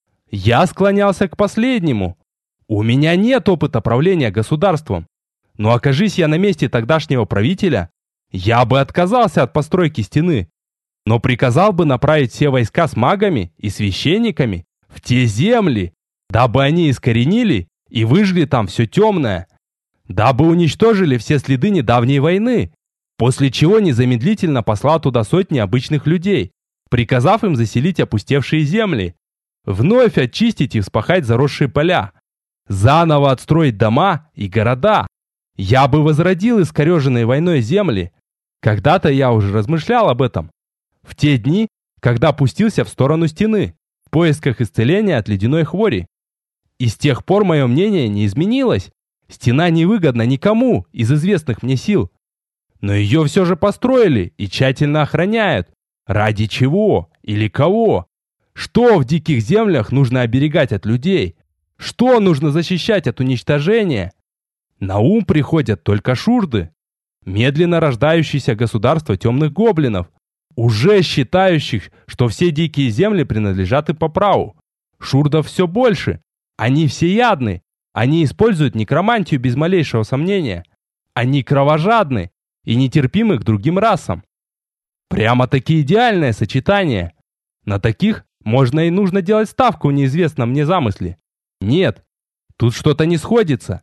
Я склонялся к последнему. У меня нет опыта правления государством. Но окажись я на месте тогдашнего правителя, я бы отказался от постройки стены, но приказал бы направить все войска с магами и священниками в те земли, дабы они искоренили и выжгли там все темное, дабы уничтожили все следы недавней войны, после чего незамедлительно послал туда сотни обычных людей, приказав им заселить опустевшие земли, вновь очистить и вспахать заросшие поля, заново отстроить дома и города. Я бы возродил искореженные войной земли. Когда-то я уже размышлял об этом. В те дни, когда пустился в сторону стены, в поисках исцеления от ледяной хвори. И с тех пор мое мнение не изменилось. Стена невыгодна никому из известных мне сил. Но ее все же построили и тщательно охраняют. Ради чего или кого? Что в диких землях нужно оберегать от людей? Что нужно защищать от уничтожения? На ум приходят только шурды, медленно рождающееся государство темных гоблинов, уже считающих, что все дикие земли принадлежат им по праву. Шурдов все больше, они всеядны, они используют некромантию без малейшего сомнения, они кровожадны и нетерпимы к другим расам. Прямо-таки идеальное сочетание. На таких можно и нужно делать ставку в неизвестном мне замысле. Нет, тут что-то не сходится.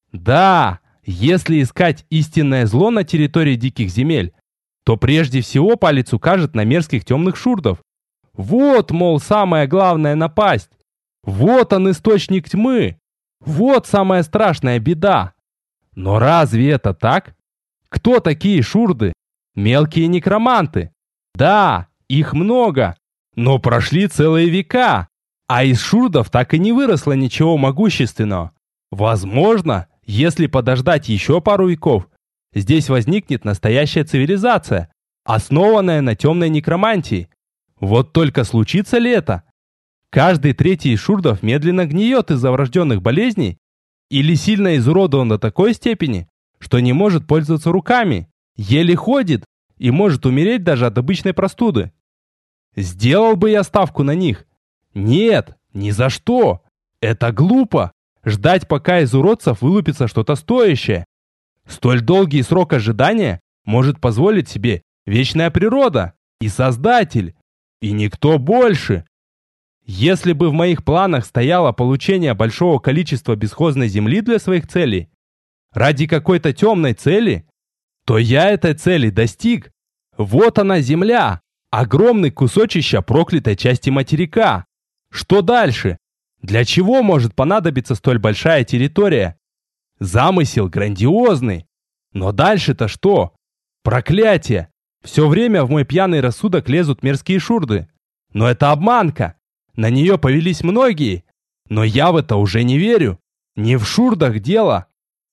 Да, если искать истинное зло на территории диких земель, то прежде всего палец укажет на мерзких темных шурдов. Вот, мол, самая главная напасть. Вот он, источник тьмы. Вот самая страшная беда. Но разве это так? Кто такие шурды? Мелкие некроманты. Да, их много, но прошли целые века, а из шурдов так и не выросло ничего могущественного. Возможно, если подождать еще пару веков, здесь возникнет настоящая цивилизация, основанная на темной некромантии. Вот только случится ли это? Каждый третий из шурдов медленно гниет из-за врожденных болезней или сильно изуродован до такой степени, что не может пользоваться руками, еле ходит и может умереть даже от обычной простуды. Сделал бы я ставку на них? Нет, ни за что. Это глупо. Ждать, пока из уродцев вылупится что-то стоящее. Столь долгий срок ожидания может позволить себе вечная природа и Создатель, и никто больше. Если бы в моих планах стояло получение большого количества бесхозной земли для своих целей, ради какой-то темной цели, то я этой цели достиг. Вот она земля, огромный кусочища проклятой части материка. Что дальше? Для чего может понадобиться столь большая территория? Замысел грандиозный. Но дальше-то что? Проклятие! Все время в мой пьяный рассудок лезут мерзкие шурды. Но это обманка. На нее повелись многие. Но я в это уже не верю. Не в шурдах дело.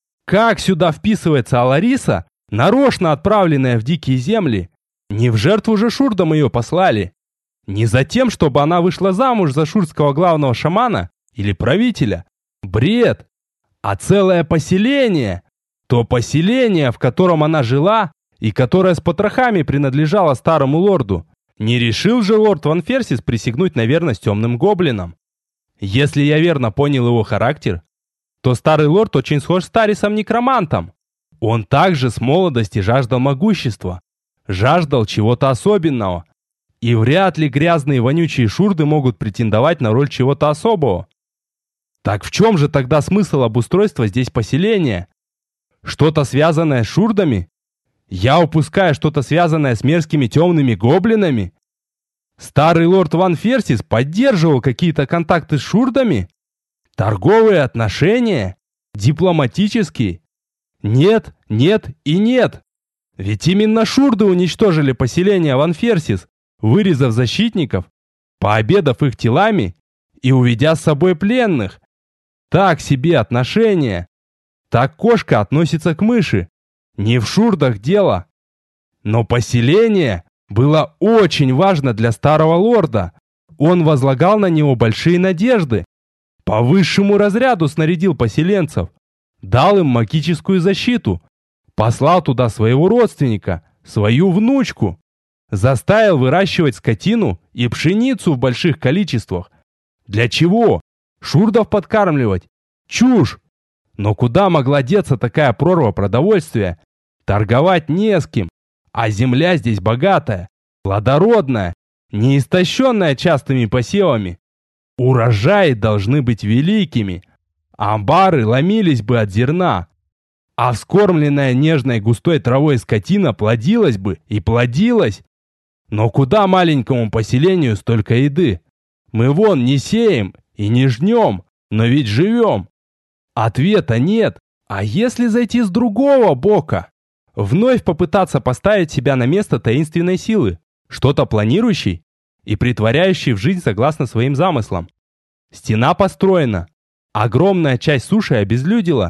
Как сюда вписывается Алариса, нарочно отправленная в дикие земли? Не в жертву же шурдам ее послали. Не за тем, чтобы она вышла замуж за шурдского главного шамана или правителя. Бред. А целое поселение. То поселение, в котором она жила и которое с потрохами принадлежало старому лорду. Не решил же лорд Ван Ферсис присягнуть на верность темным гоблинам. Если я верно понял его характер, то старый лорд очень схож с Тарисом-некромантом. Он также с молодости жаждал могущества, жаждал чего-то особенного. И вряд ли грязные вонючие шурды могут претендовать на роль чего-то особого. Так в чем же тогда смысл обустройства здесь поселения? Что-то связанное с шурдами? Я упускаю что-то связанное с мерзкими темными гоблинами? Старый лорд Ван Ферсис поддерживал какие-то контакты с шурдами? Торговые отношения? Дипломатические? Нет, нет и нет. Ведь именно шурды уничтожили поселение Ван Ферсис, вырезав защитников, пообедав их телами и уведя с собой пленных. Так себе отношения. Так кошка относится к мыши. Не в шурдах дело. Но поселение было очень важно для старого лорда. Он возлагал на него большие надежды. По высшему разряду снарядил поселенцев. Дал им магическую защиту. Послал туда своего родственника, свою внучку. Заставил выращивать скотину и пшеницу в больших количествах. Для чего? Шурдов подкармливать? Чушь! Но куда могла деться такая прорва продовольствия? Торговать не с кем. А земля здесь богатая, плодородная, не истощенная частыми посевами. Урожаи должны быть великими. Амбары ломились бы от зерна. А вскормленная нежной густой травой скотина плодилась бы и плодилась. Но куда маленькому поселению столько еды? Мы вон не сеем и не жнем, но ведь живем. Ответа нет. А если зайти с другого бока? Вновь попытаться поставить себя на место таинственной силы, что-то планирующей и притворяющей в жизнь согласно своим замыслам. Стена построена. Огромная часть суши обезлюдила.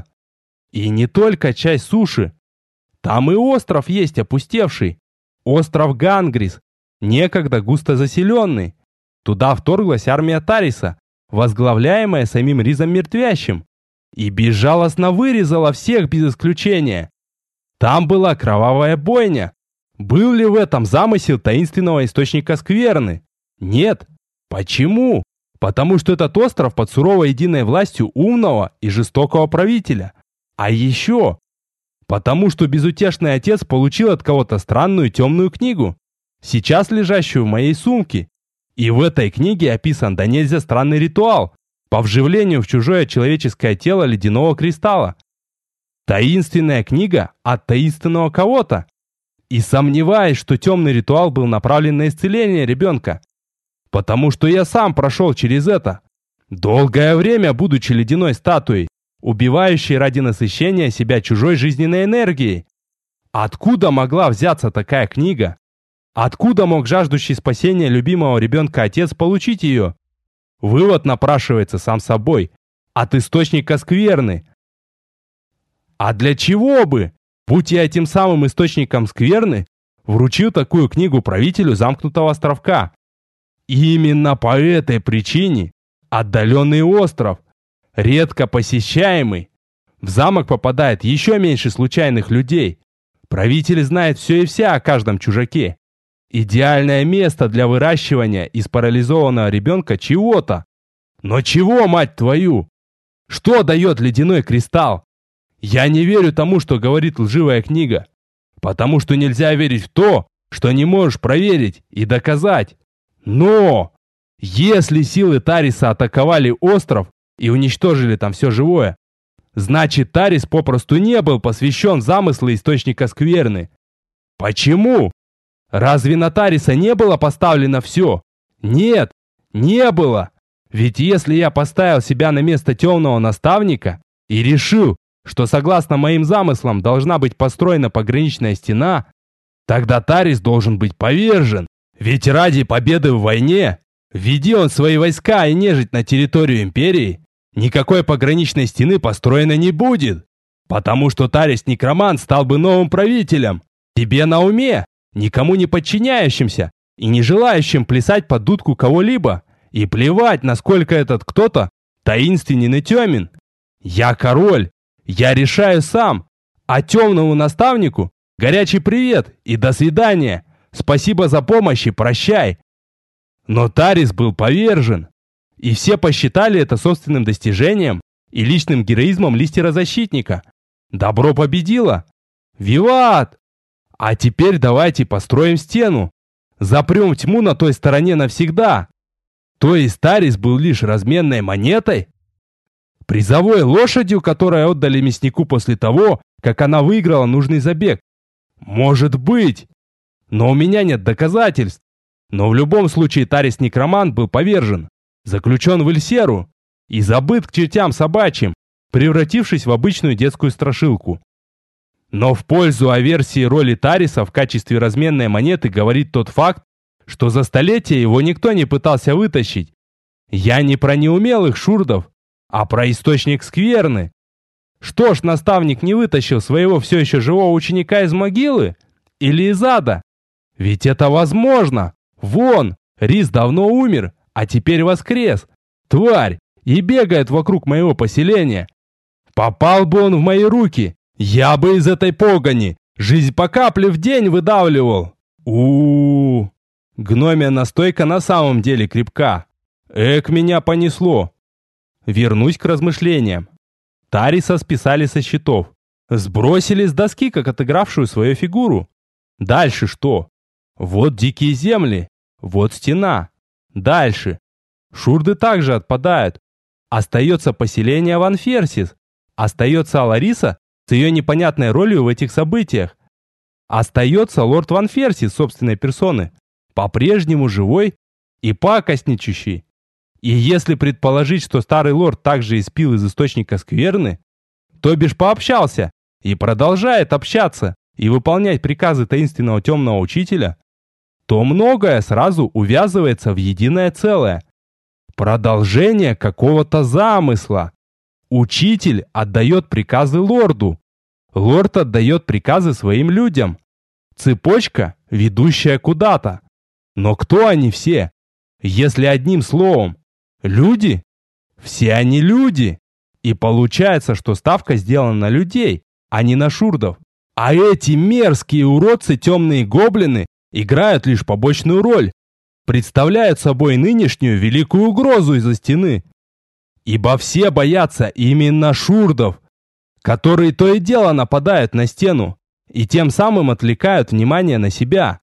И не только часть суши. Там и остров есть опустевший. Остров Гангрис, некогда густо заселенный. Туда вторглась армия Тариса, возглавляемая самим Ризом Мертвящим, и безжалостно вырезала всех без исключения. Там была кровавая бойня. Был ли в этом замысел таинственного источника скверны? Нет. Почему? Потому что этот остров под суровой единой властью умного и жестокого правителя. А еще потому что безутешный отец получил от кого-то странную темную книгу, сейчас лежащую в моей сумке. И в этой книге описан да нельзя странный ритуал по вживлению в чужое человеческое тело ледяного кристалла. Таинственная книга от таинственного кого-то. И сомневаюсь, что темный ритуал был направлен на исцеление ребенка. Потому что я сам прошел через это. Долгое время, будучи ледяной статуей, убивающей ради насыщения себя чужой жизненной энергией. Откуда могла взяться такая книга? Откуда мог жаждущий спасения любимого ребенка отец получить ее? Вывод напрашивается сам собой. От источника скверны. А для чего бы, будь я этим самым источником скверны, вручил такую книгу правителю замкнутого островка? Именно по этой причине отдаленный остров, редко посещаемый, в замок попадает еще меньше случайных людей. Правитель знает все и вся о каждом чужаке. Идеальное место для выращивания из парализованного ребенка чего-то. Но чего, мать твою? Что дает ледяной кристалл? Я не верю тому, что говорит лживая книга. Потому что нельзя верить в то, что не можешь проверить и доказать. Но если силы Тариса атаковали остров и уничтожили там все живое, значит Тарис попросту не был посвящен в замыслы источника скверны. Почему? Разве на Тариса не было поставлено все? Нет, не было. Ведь если я поставил себя на место темного наставника и решил, что согласно моим замыслам должна быть построена пограничная стена, тогда Тарис должен быть повержен. Ведь ради победы в войне, введи он свои войска и нежить на территорию империи, никакой пограничной стены построено не будет. Потому что Тарис-некромант стал бы новым правителем. Тебе на уме, никому не подчиняющимся и не желающим плясать под дудку кого-либо. И плевать, насколько этот кто-то таинственен и темен. Я король, я решаю сам. А темному наставнику горячий привет и до свидания. Спасибо за помощь и прощай. Но Тарис был повержен. И все посчитали это собственным достижением и личным героизмом листера-защитника. Добро победило. Виват! А теперь давайте построим стену. Запрем тьму на той стороне навсегда. То есть Тарис был лишь разменной монетой? Призовой лошадью, которую отдали мяснику после того, как она выиграла нужный забег? Может быть. Но у меня нет доказательств. Но в любом случае Тарис-некромант был повержен, заключен в Эльсеру и забыт к чертям собачьим, превратившись в обычную детскую страшилку. Но в пользу аверсии роли Тариса в качестве разменной монеты говорит тот факт, что за столетия его никто не пытался вытащить. Я не про неумелых шурдов, а про источник скверны. Что ж наставник не вытащил своего все еще живого ученика из могилы? Или из ада? Ведь это возможно. Вон, Рис давно умер, а теперь воскрес. Тварь, и бегает вокруг моего поселения. Попал бы он в мои руки, я бы из этой погони жизнь по капле в день выдавливал. У-у-у. Гномья настойка на самом деле крепка. Эк, меня понесло. Вернусь к размышлениям. Тариса списали со счетов. Сбросили с доски, как отыгравшую свою фигуру. Дальше что? Вот дикие земли. Вот стена. Дальше. Шурды также отпадают. Остается поселение Ванферсис. Остается Алариса с ее непонятной ролью в этих событиях. Остается лорд Ванферсис собственной персоны, по-прежнему живой и пакостничающий. И если предположить, что старый лорд также испил из источника скверны, то бишь пообщался и продолжает общаться и выполнять приказы таинственного темного учителя, то многое сразу увязывается в единое целое. Продолжение какого-то замысла. Учитель отдает приказы лорду. Лорд отдает приказы своим людям. Цепочка, ведущая куда-то. Но кто они все? Если одним словом, люди? Все они люди. И получается, что ставка сделана на людей, а не на шурдов. А эти мерзкие уродцы, темные гоблины, играют лишь побочную роль. Представляют собой нынешнюю великую угрозу из-за стены. Ибо все боятся именно шурдов, которые то и дело нападают на стену и тем самым отвлекают внимание на себя.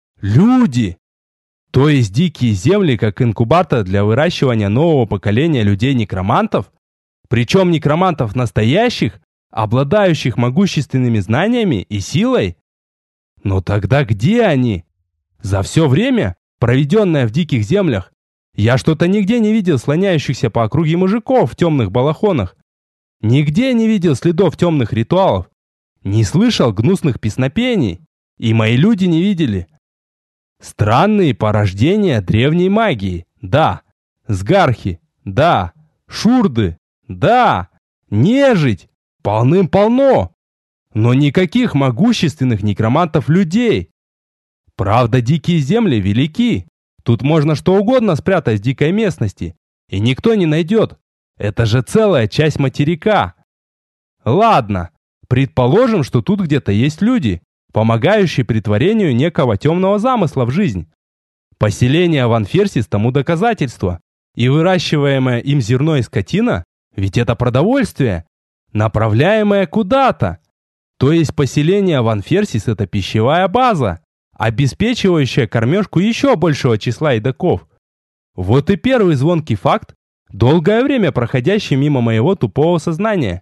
Люди! То есть дикие земли как инкубатор для выращивания нового поколения людей-некромантов? Причем некромантов настоящих, обладающих могущественными знаниями и силой? Но тогда где они? За все время, проведенное в диких землях, я что-то нигде не видел слоняющихся по округе мужиков в темных балахонах. Нигде не видел следов темных ритуалов. Не слышал гнусных песнопений. И мои люди не видели. Странные порождения древней магии. Да. Сгархи. Да. Шурды. Да. Нежить. Полным-полно. Но никаких могущественных некромантов-людей. Правда, дикие земли велики. Тут можно что угодно спрятать в дикой местности, и никто не найдет. Это же целая часть материка. Ладно, предположим, что тут где-то есть люди, помогающие притворению некого темного замысла в жизнь. Поселение Ванферсис тому доказательство. И выращиваемое им зерно и скотина, ведь это продовольствие, направляемое куда-то. То есть поселение Ванферсис – это пищевая база, обеспечивающая кормежку еще большего числа едоков. Вот и первый звонкий факт, долгое время проходящий мимо моего тупого сознания.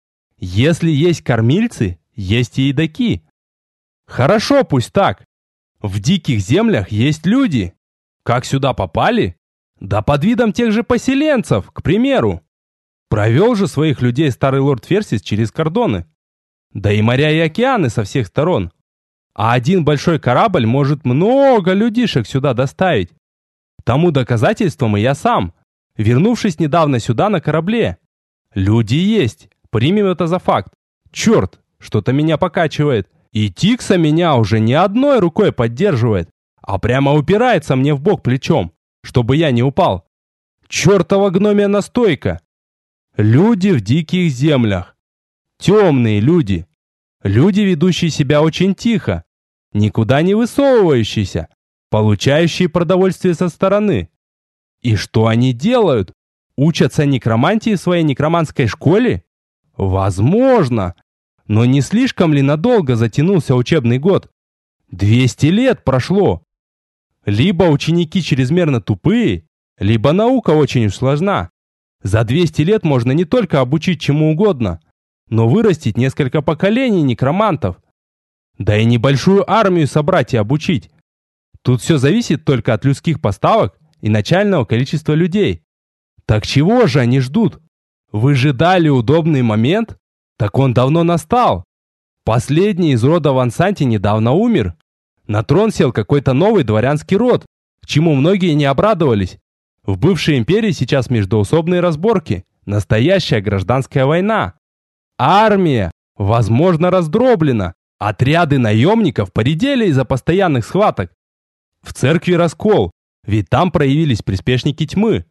Если есть кормильцы, есть и едоки. Хорошо, пусть так. В диких землях есть люди. Как сюда попали? Да под видом тех же поселенцев, к примеру. Провел же своих людей старый лорд Ферсис через кордоны. Да и моря и океаны со всех сторон. А один большой корабль может много людишек сюда доставить. Тому доказательством и я сам, вернувшись недавно сюда на корабле. Люди есть, примем это за факт. Черт, что-то меня покачивает. И Тикса меня уже не одной рукой поддерживает, а прямо упирается мне в бок плечом, чтобы я не упал. Чертова гномья настойка. Люди в диких землях. Темные люди. Люди, ведущие себя очень тихо, никуда не высовывающиеся, получающие продовольствие со стороны. И что они делают? Учатся некромантии в своей некроманской школе? Возможно. Но не слишком ли надолго затянулся учебный год? двести лет прошло. Либо ученики чрезмерно тупые, либо наука очень уж сложна. За двести лет можно не только обучить чему угодно, но вырастить несколько поколений некромантов. Да и небольшую армию собрать и обучить. Тут все зависит только от людских поставок и начального количества людей. Так чего же они ждут? Выжидали удобный момент? Так он давно настал. Последний из рода Вансанти недавно умер. На трон сел какой-то новый дворянский род, к чему многие не обрадовались. В бывшей империи сейчас междоусобные разборки, настоящая гражданская война. Армия, возможно, раздроблена. Отряды наемников поредели из-за постоянных схваток. В церкви раскол, ведь там проявились приспешники тьмы.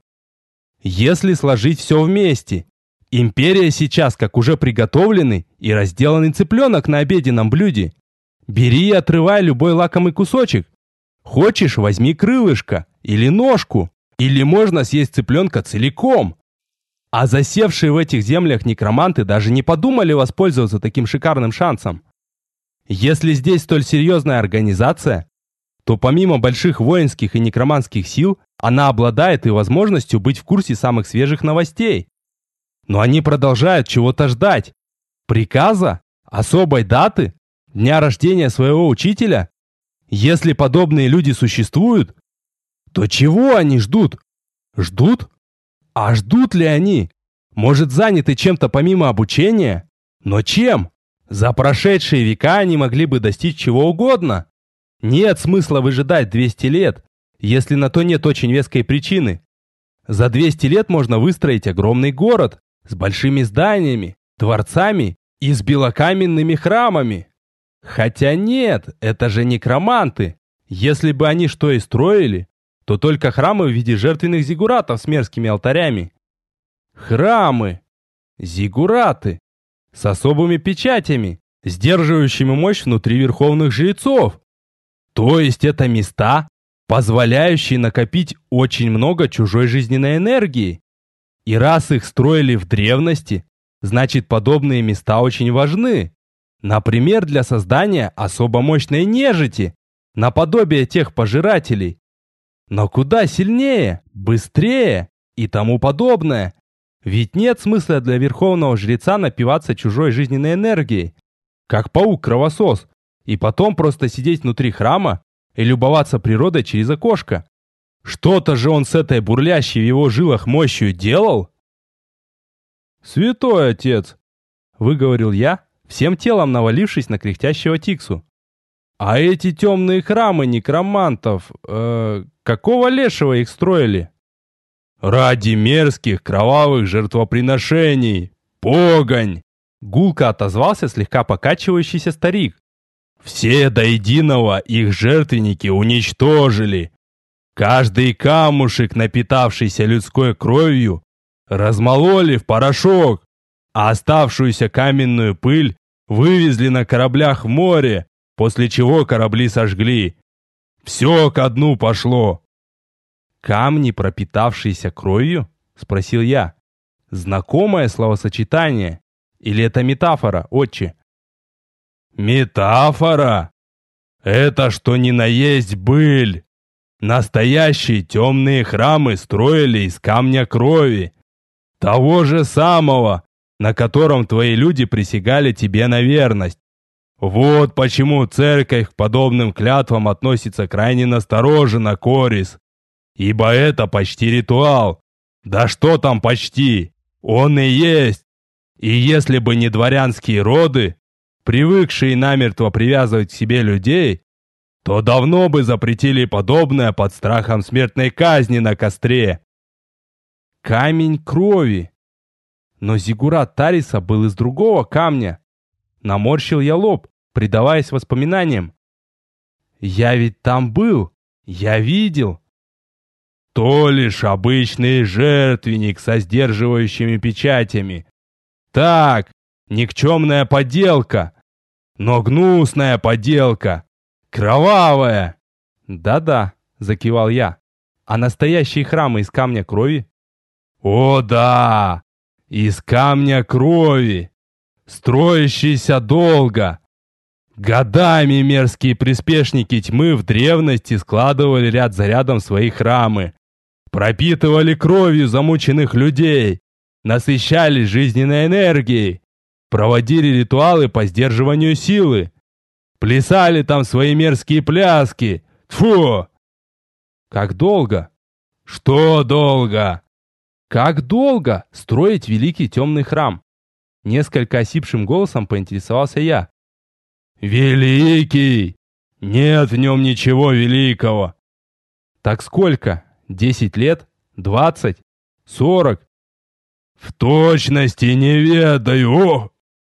Если сложить все вместе, империя сейчас как уже приготовленный и разделанный цыпленок на обеденном блюде. Бери и отрывай любой лакомый кусочек. Хочешь, возьми крылышко или ножку, или можно съесть цыпленка целиком. А засевшие в этих землях некроманты даже не подумали воспользоваться таким шикарным шансом. Если здесь столь серьезная организация, то помимо больших воинских и некроманских сил, она обладает и возможностью быть в курсе самых свежих новостей. Но они продолжают чего-то ждать. Приказа? Особой даты? Дня рождения своего учителя? Если подобные люди существуют, то чего они ждут? Ждут? А ждут ли они? Может, заняты чем-то помимо обучения? Но чем? За прошедшие века они могли бы достичь чего угодно. Нет смысла выжидать двести лет, если на то нет очень веской причины. За двести лет можно выстроить огромный город с большими зданиями, дворцами и с белокаменными храмами. Хотя нет, это же некроманты. Если бы они что и строили, то только храмы в виде жертвенных зиггуратов с мерзкими алтарями. Храмы. Зиггураты. С особыми печатями, сдерживающими мощь внутри верховных жрецов. То есть это места, позволяющие накопить очень много чужой жизненной энергии. И раз их строили в древности, значит подобные места очень важны. Например, для создания особо мощной нежити, наподобие тех пожирателей. Но куда сильнее, быстрее и тому подобное. Ведь нет смысла для верховного жреца напиваться чужой жизненной энергией, как паук-кровосос, и потом просто сидеть внутри храма и любоваться природой через окошко. Что-то же он с этой бурлящей в его жилах мощью делал? «Святой отец!» — выговорил я, всем телом навалившись на кряхтящего Тиксу. «А эти темные храмы некромантов, э, какого лешего их строили?» «Ради мерзких кровавых жертвоприношений! Погонь!» Гулко отозвался слегка покачивающийся старик. «Все до единого их жертвенники уничтожили. Каждый камушек, напитавшийся людской кровью, размололи в порошок, а оставшуюся каменную пыль вывезли на кораблях в море, после чего корабли сожгли. Все ко дну пошло». «Камни, пропитавшиеся кровью?» — спросил я. «Знакомое словосочетание? Или это метафора, отче?» «Метафора? Это что ни на есть быль. Настоящие темные храмы строили из камня крови. Того же самого, на котором твои люди присягали тебе на верность. Вот почему церковь к подобным клятвам относится крайне настороженно, Корис. Ибо это почти ритуал. Да что там почти? Он и есть. И если бы не дворянские роды, привыкшие намертво привязывать к себе людей, то давно бы запретили подобное под страхом смертной казни на костре. Камень крови. Но зиггурат Тариса был из другого камня. Наморщил я лоб, предаваясь воспоминаниям. Я ведь там был. Я видел. То лишь обычный жертвенник со сдерживающими печатями. Так, никчемная подделка. Но гнусная подделка. Кровавая. Да-да, закивал я. А настоящие храмы из камня крови? О да, из камня крови. Строящийся долго. Годами мерзкие приспешники тьмы в древности складывали ряд за рядом свои храмы. Пропитывали кровью замученных людей, насыщались жизненной энергией, проводили ритуалы по сдерживанию силы, плясали там свои мерзкие пляски. Тьфу! Как долго? Что долго? Как долго строить великий темный храм? Несколько осипшим голосом поинтересовался я. Великий! Нет в нем ничего великого. Так сколько? Десять лет? Двадцать? Сорок? В точности не ведаю. О!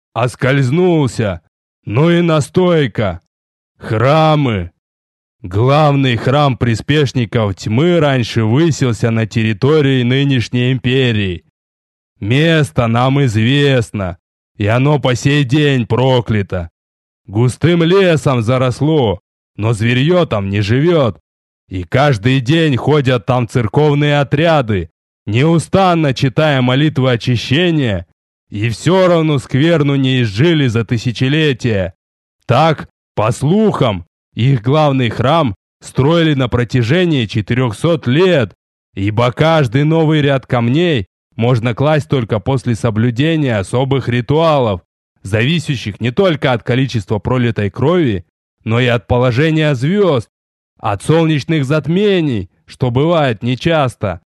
Оскользнулся. Ну и настойка. Храмы. Главный храм приспешников тьмы раньше высился на территории нынешней империи. Место нам известно, и оно по сей день проклято. Густым лесом заросло, но зверье там не живет. И каждый день ходят там церковные отряды, неустанно читая молитвы очищения, и все равно скверну не изжили за тысячелетия. Так, по слухам, их главный храм строили на протяжении четырехсот лет, ибо каждый новый ряд камней можно класть только после соблюдения особых ритуалов, зависящих не только от количества пролитой крови, но и от положения звезд, от солнечных затмений, что бывает нечасто.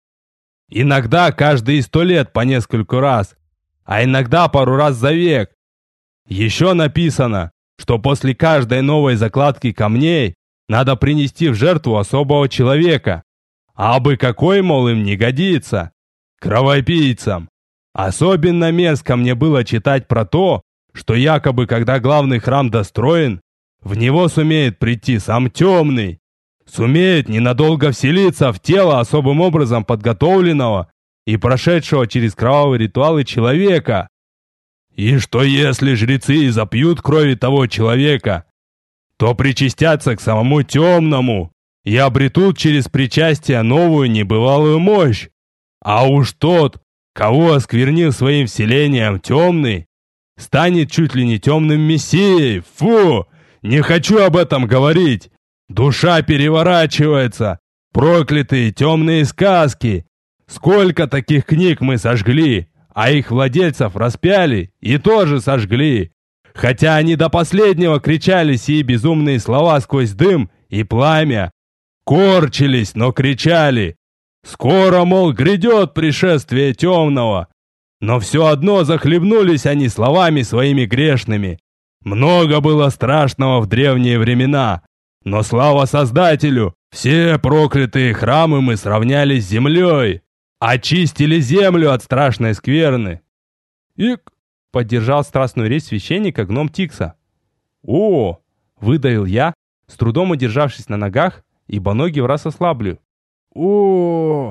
Иногда каждые сто лет по нескольку раз, а иногда пару раз за век. Еще написано, что после каждой новой закладки камней надо принести в жертву особого человека. А бы какой, мол, им не годится. Кровопийцам. Особенно мерзко мне было читать про то, что якобы, когда главный храм достроен, в него сумеет прийти сам темный, сумеет ненадолго вселиться в тело особым образом подготовленного и прошедшего через кровавые ритуалы человека. И что если жрецы и запьют крови того человека, то причастятся к самому темному и обретут через причастие новую небывалую мощь. А уж тот, кого осквернил своим вселением темный, станет чуть ли не темным мессией. Фу! Не хочу об этом говорить. Душа переворачивается. Проклятые темные сказки. Сколько таких книг мы сожгли, а их владельцев распяли и тоже сожгли. Хотя они до последнего кричали сии безумные слова сквозь дым и пламя. Корчились, но кричали. Скоро, мол, грядет пришествие темного. Но все одно захлебнулись они словами своими грешными. Много было страшного в древние времена, но слава Создателю, все проклятые храмы мы сравняли с землей, очистили землю от страшной скверны. «Ик!» — поддержал страстную речь священника гном Тикса. «О!» — выдавил я, с трудом удержавшись на ногах, ибо ноги враз ослабли. «О!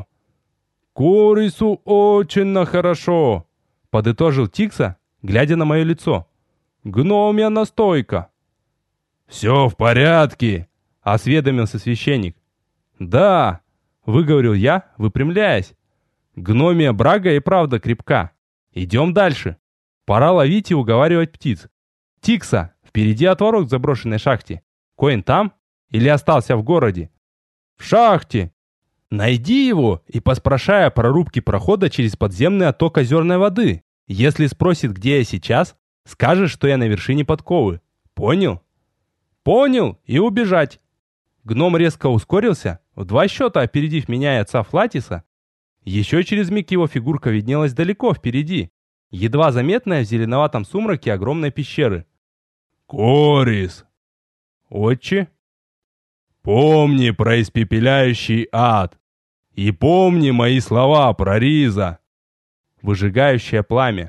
Корису очень хорошо!» — подытожил Тикса, глядя на мое лицо. «Гномья настойка!» «Все в порядке!» — осведомился священник. «Да!» — выговорил я, выпрямляясь. «Гномья брага и правда крепка. Идем дальше. Пора ловить и уговаривать птиц. Тикса, впереди отворот к заброшенной шахте. Коин там или остался в городе?» «В шахте!» «Найди его и поспрашай о прорубке прохода через подземный отток озерной воды. Если спросит, где я сейчас, скажешь, что я на вершине подковы. Понял?» «Понял, и убежать!» Гном резко ускорился, в два счета опередив меня и отца Флатиса. Еще через миг его фигурка виднелась далеко впереди, едва заметная в зеленоватом сумраке огромной пещеры. «Корис!» «Отче?» «Помни про испепеляющий ад! И помни мои слова про Риза!» «Выжигающее пламя!»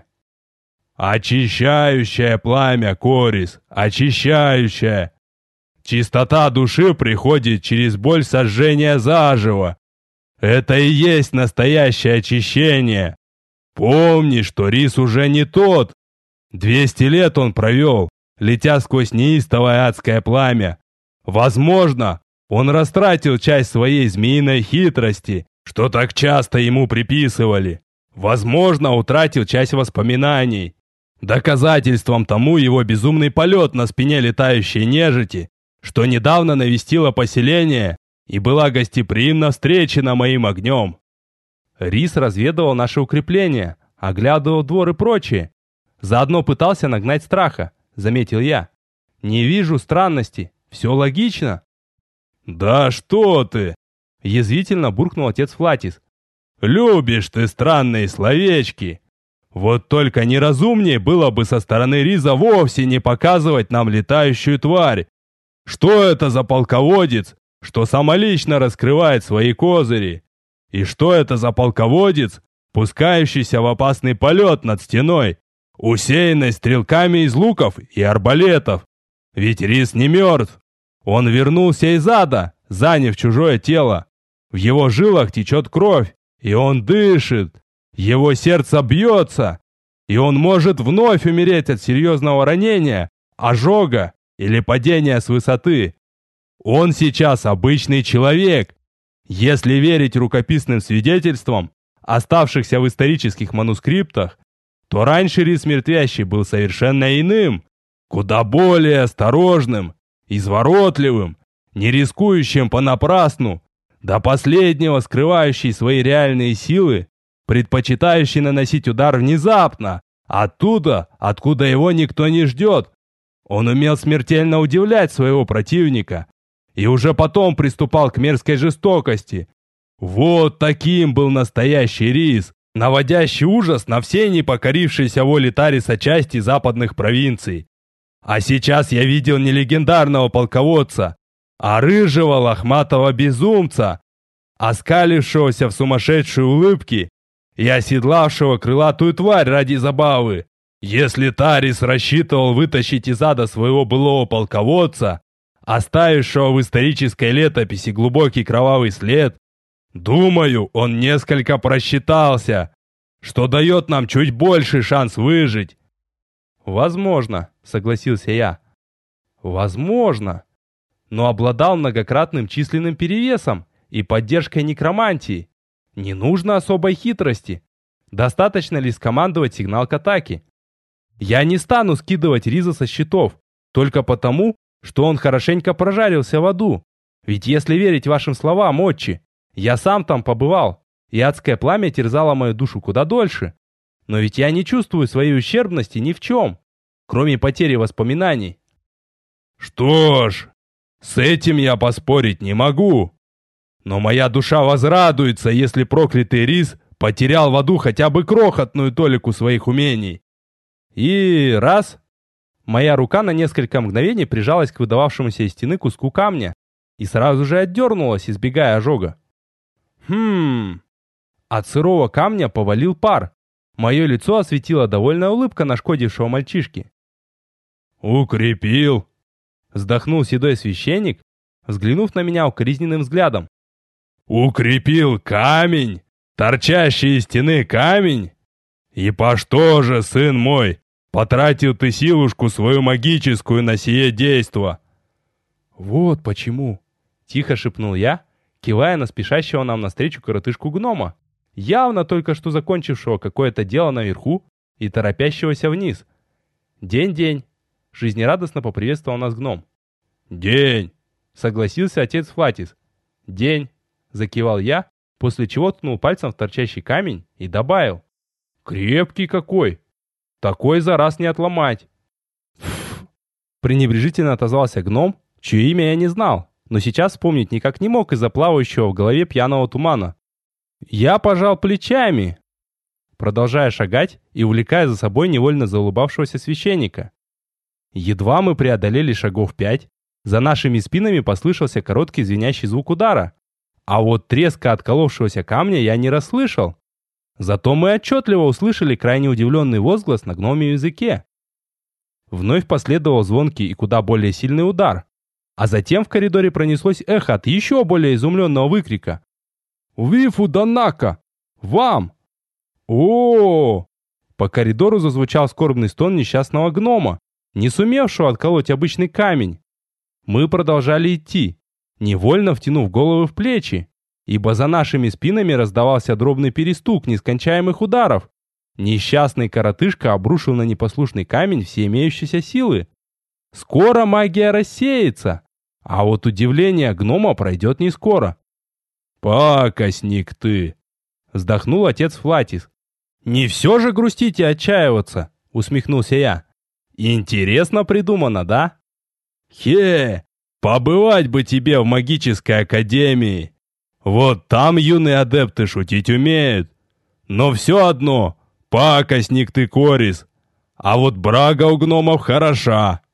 «Очищающее пламя, Корис! Очищающее! Чистота души приходит через боль сожжения заживо! Это и есть настоящее очищение! Помни, что Риз уже не тот! Двести лет он провел, летя сквозь неистовое адское пламя. Возможно, он растратил часть своей змеиной хитрости, что так часто ему приписывали. Возможно, утратил часть воспоминаний. Доказательством тому его безумный полет на спине летающей нежити, что недавно навестило поселение и была гостеприимно встречена моим огнем. Рис разведывал наши укрепления, оглядывал двор и прочее. Заодно пытался нагнать страха, заметил я. Не вижу странности, все логично. «Да что ты!» — язвительно буркнул отец Флатис. «Любишь ты странные словечки! Вот только неразумнее было бы со стороны Риза вовсе не показывать нам летающую тварь. Что это за полководец, что самолично раскрывает свои козыри? И что это за полководец, пускающийся в опасный полет над стеной, усеянной стрелками из луков и арбалетов. Ведь Рис не мертв. Он вернулся из ада, заняв чужое тело. В его жилах течет кровь, и он дышит. Его сердце бьется, и он может вновь умереть от серьезного ранения, ожога или падения с высоты. Он сейчас обычный человек. Если верить рукописным свидетельствам, оставшихся в исторических манускриптах, то раньше Рис Мертвящий был совершенно иным, куда более осторожным, изворотливым, не рискующим понапрасну, до последнего скрывающий свои реальные силы, предпочитающий наносить удар внезапно, оттуда, откуда его никто не ждет. Он умел смертельно удивлять своего противника и уже потом приступал к мерзкой жестокости. Вот таким был настоящий Рис, наводящий ужас на все непокорившиеся воле Тариса части западных провинций. А сейчас я видел не легендарного полководца, а рыжего лохматого безумца, оскалившегося в сумасшедшей улыбке и оседлавшего крылатую тварь ради забавы. Если Тарис рассчитывал вытащить из ада своего былого полководца, оставившего в исторической летописи глубокий кровавый след, думаю, он несколько просчитался, что дает нам чуть больший шанс выжить. «Возможно», — согласился я. «Возможно. Но обладал многократным численным перевесом и поддержкой некромантии. Не нужно особой хитрости. Достаточно лишь скомандовать сигнал к атаке. Я не стану скидывать Риза со счетов, только потому, что он хорошенько прожарился в аду. Ведь если верить вашим словам, отче, я сам там побывал, и адское пламя терзало мою душу куда дольше. Но ведь я не чувствую своей ущербности ни в чем, кроме потери воспоминаний». «Что ж, с этим я поспорить не могу. Но моя душа возрадуется, если проклятый Рис потерял в аду хотя бы крохотную толику своих умений». И раз... Моя рука на несколько мгновений прижалась к выдававшемуся из стены куску камня и сразу же отдернулась, избегая ожога. Хм... От сырого камня повалил пар. Мое лицо осветила довольная улыбка нашкодившего мальчишки. «Укрепил!» Вздохнул седой священник, взглянув на меня укоризненным взглядом. «Укрепил камень! Торчащий из стены камень! И по что же, сын мой, потратил ты силушку свою магическую на сие действо?» «Вот почему!» — тихо шепнул я, кивая на спешащего нам навстречу коротышку-гнома, явно только что закончившего какое-то дело наверху и торопящегося вниз. «День-день!» — жизнерадостно поприветствовал нас гном. «День!» — согласился отец Флатис. «День!» — закивал я, после чего ткнул пальцем в торчащий камень и добавил. «Крепкий какой! Такой за раз не отломать!» «Фу!» — пренебрежительно отозвался гном, чье имя я не знал, но сейчас вспомнить никак не мог из-за плавающего в голове пьяного тумана. Я пожал плечами, продолжая шагать и увлекая за собой невольно заулыбавшегося священника. Едва мы преодолели шагов пять, за нашими спинами послышался короткий звенящий звук удара, а вот треска отколовшегося камня я не расслышал. Зато мы отчетливо услышали крайне удивленный возглас на гномьем языке. Вновь последовал звонкий и куда более сильный удар, а затем в коридоре пронеслось эхо от еще более изумленного выкрика. «Вифу Данака! Вам!» О, -о, о По коридору зазвучал скорбный стон несчастного гнома, не сумевшего отколоть обычный камень. Мы продолжали идти, невольно втянув головы в плечи, ибо за нашими спинами раздавался дробный перестук нескончаемых ударов. Несчастный коротышка обрушил на непослушный камень все имеющиеся силы. Скоро магия рассеется, а вот удивление гнома пройдет не скоро. «Пакостник ты!» — вздохнул отец Флатис. «Не все же грустить и отчаиваться!» — усмехнулся я. «Интересно придумано, да?» «Хе! Побывать бы тебе в магической академии! Вот там юные адепты шутить умеют! Но все одно, пакостник ты, Корис! А вот брага у гномов хороша!»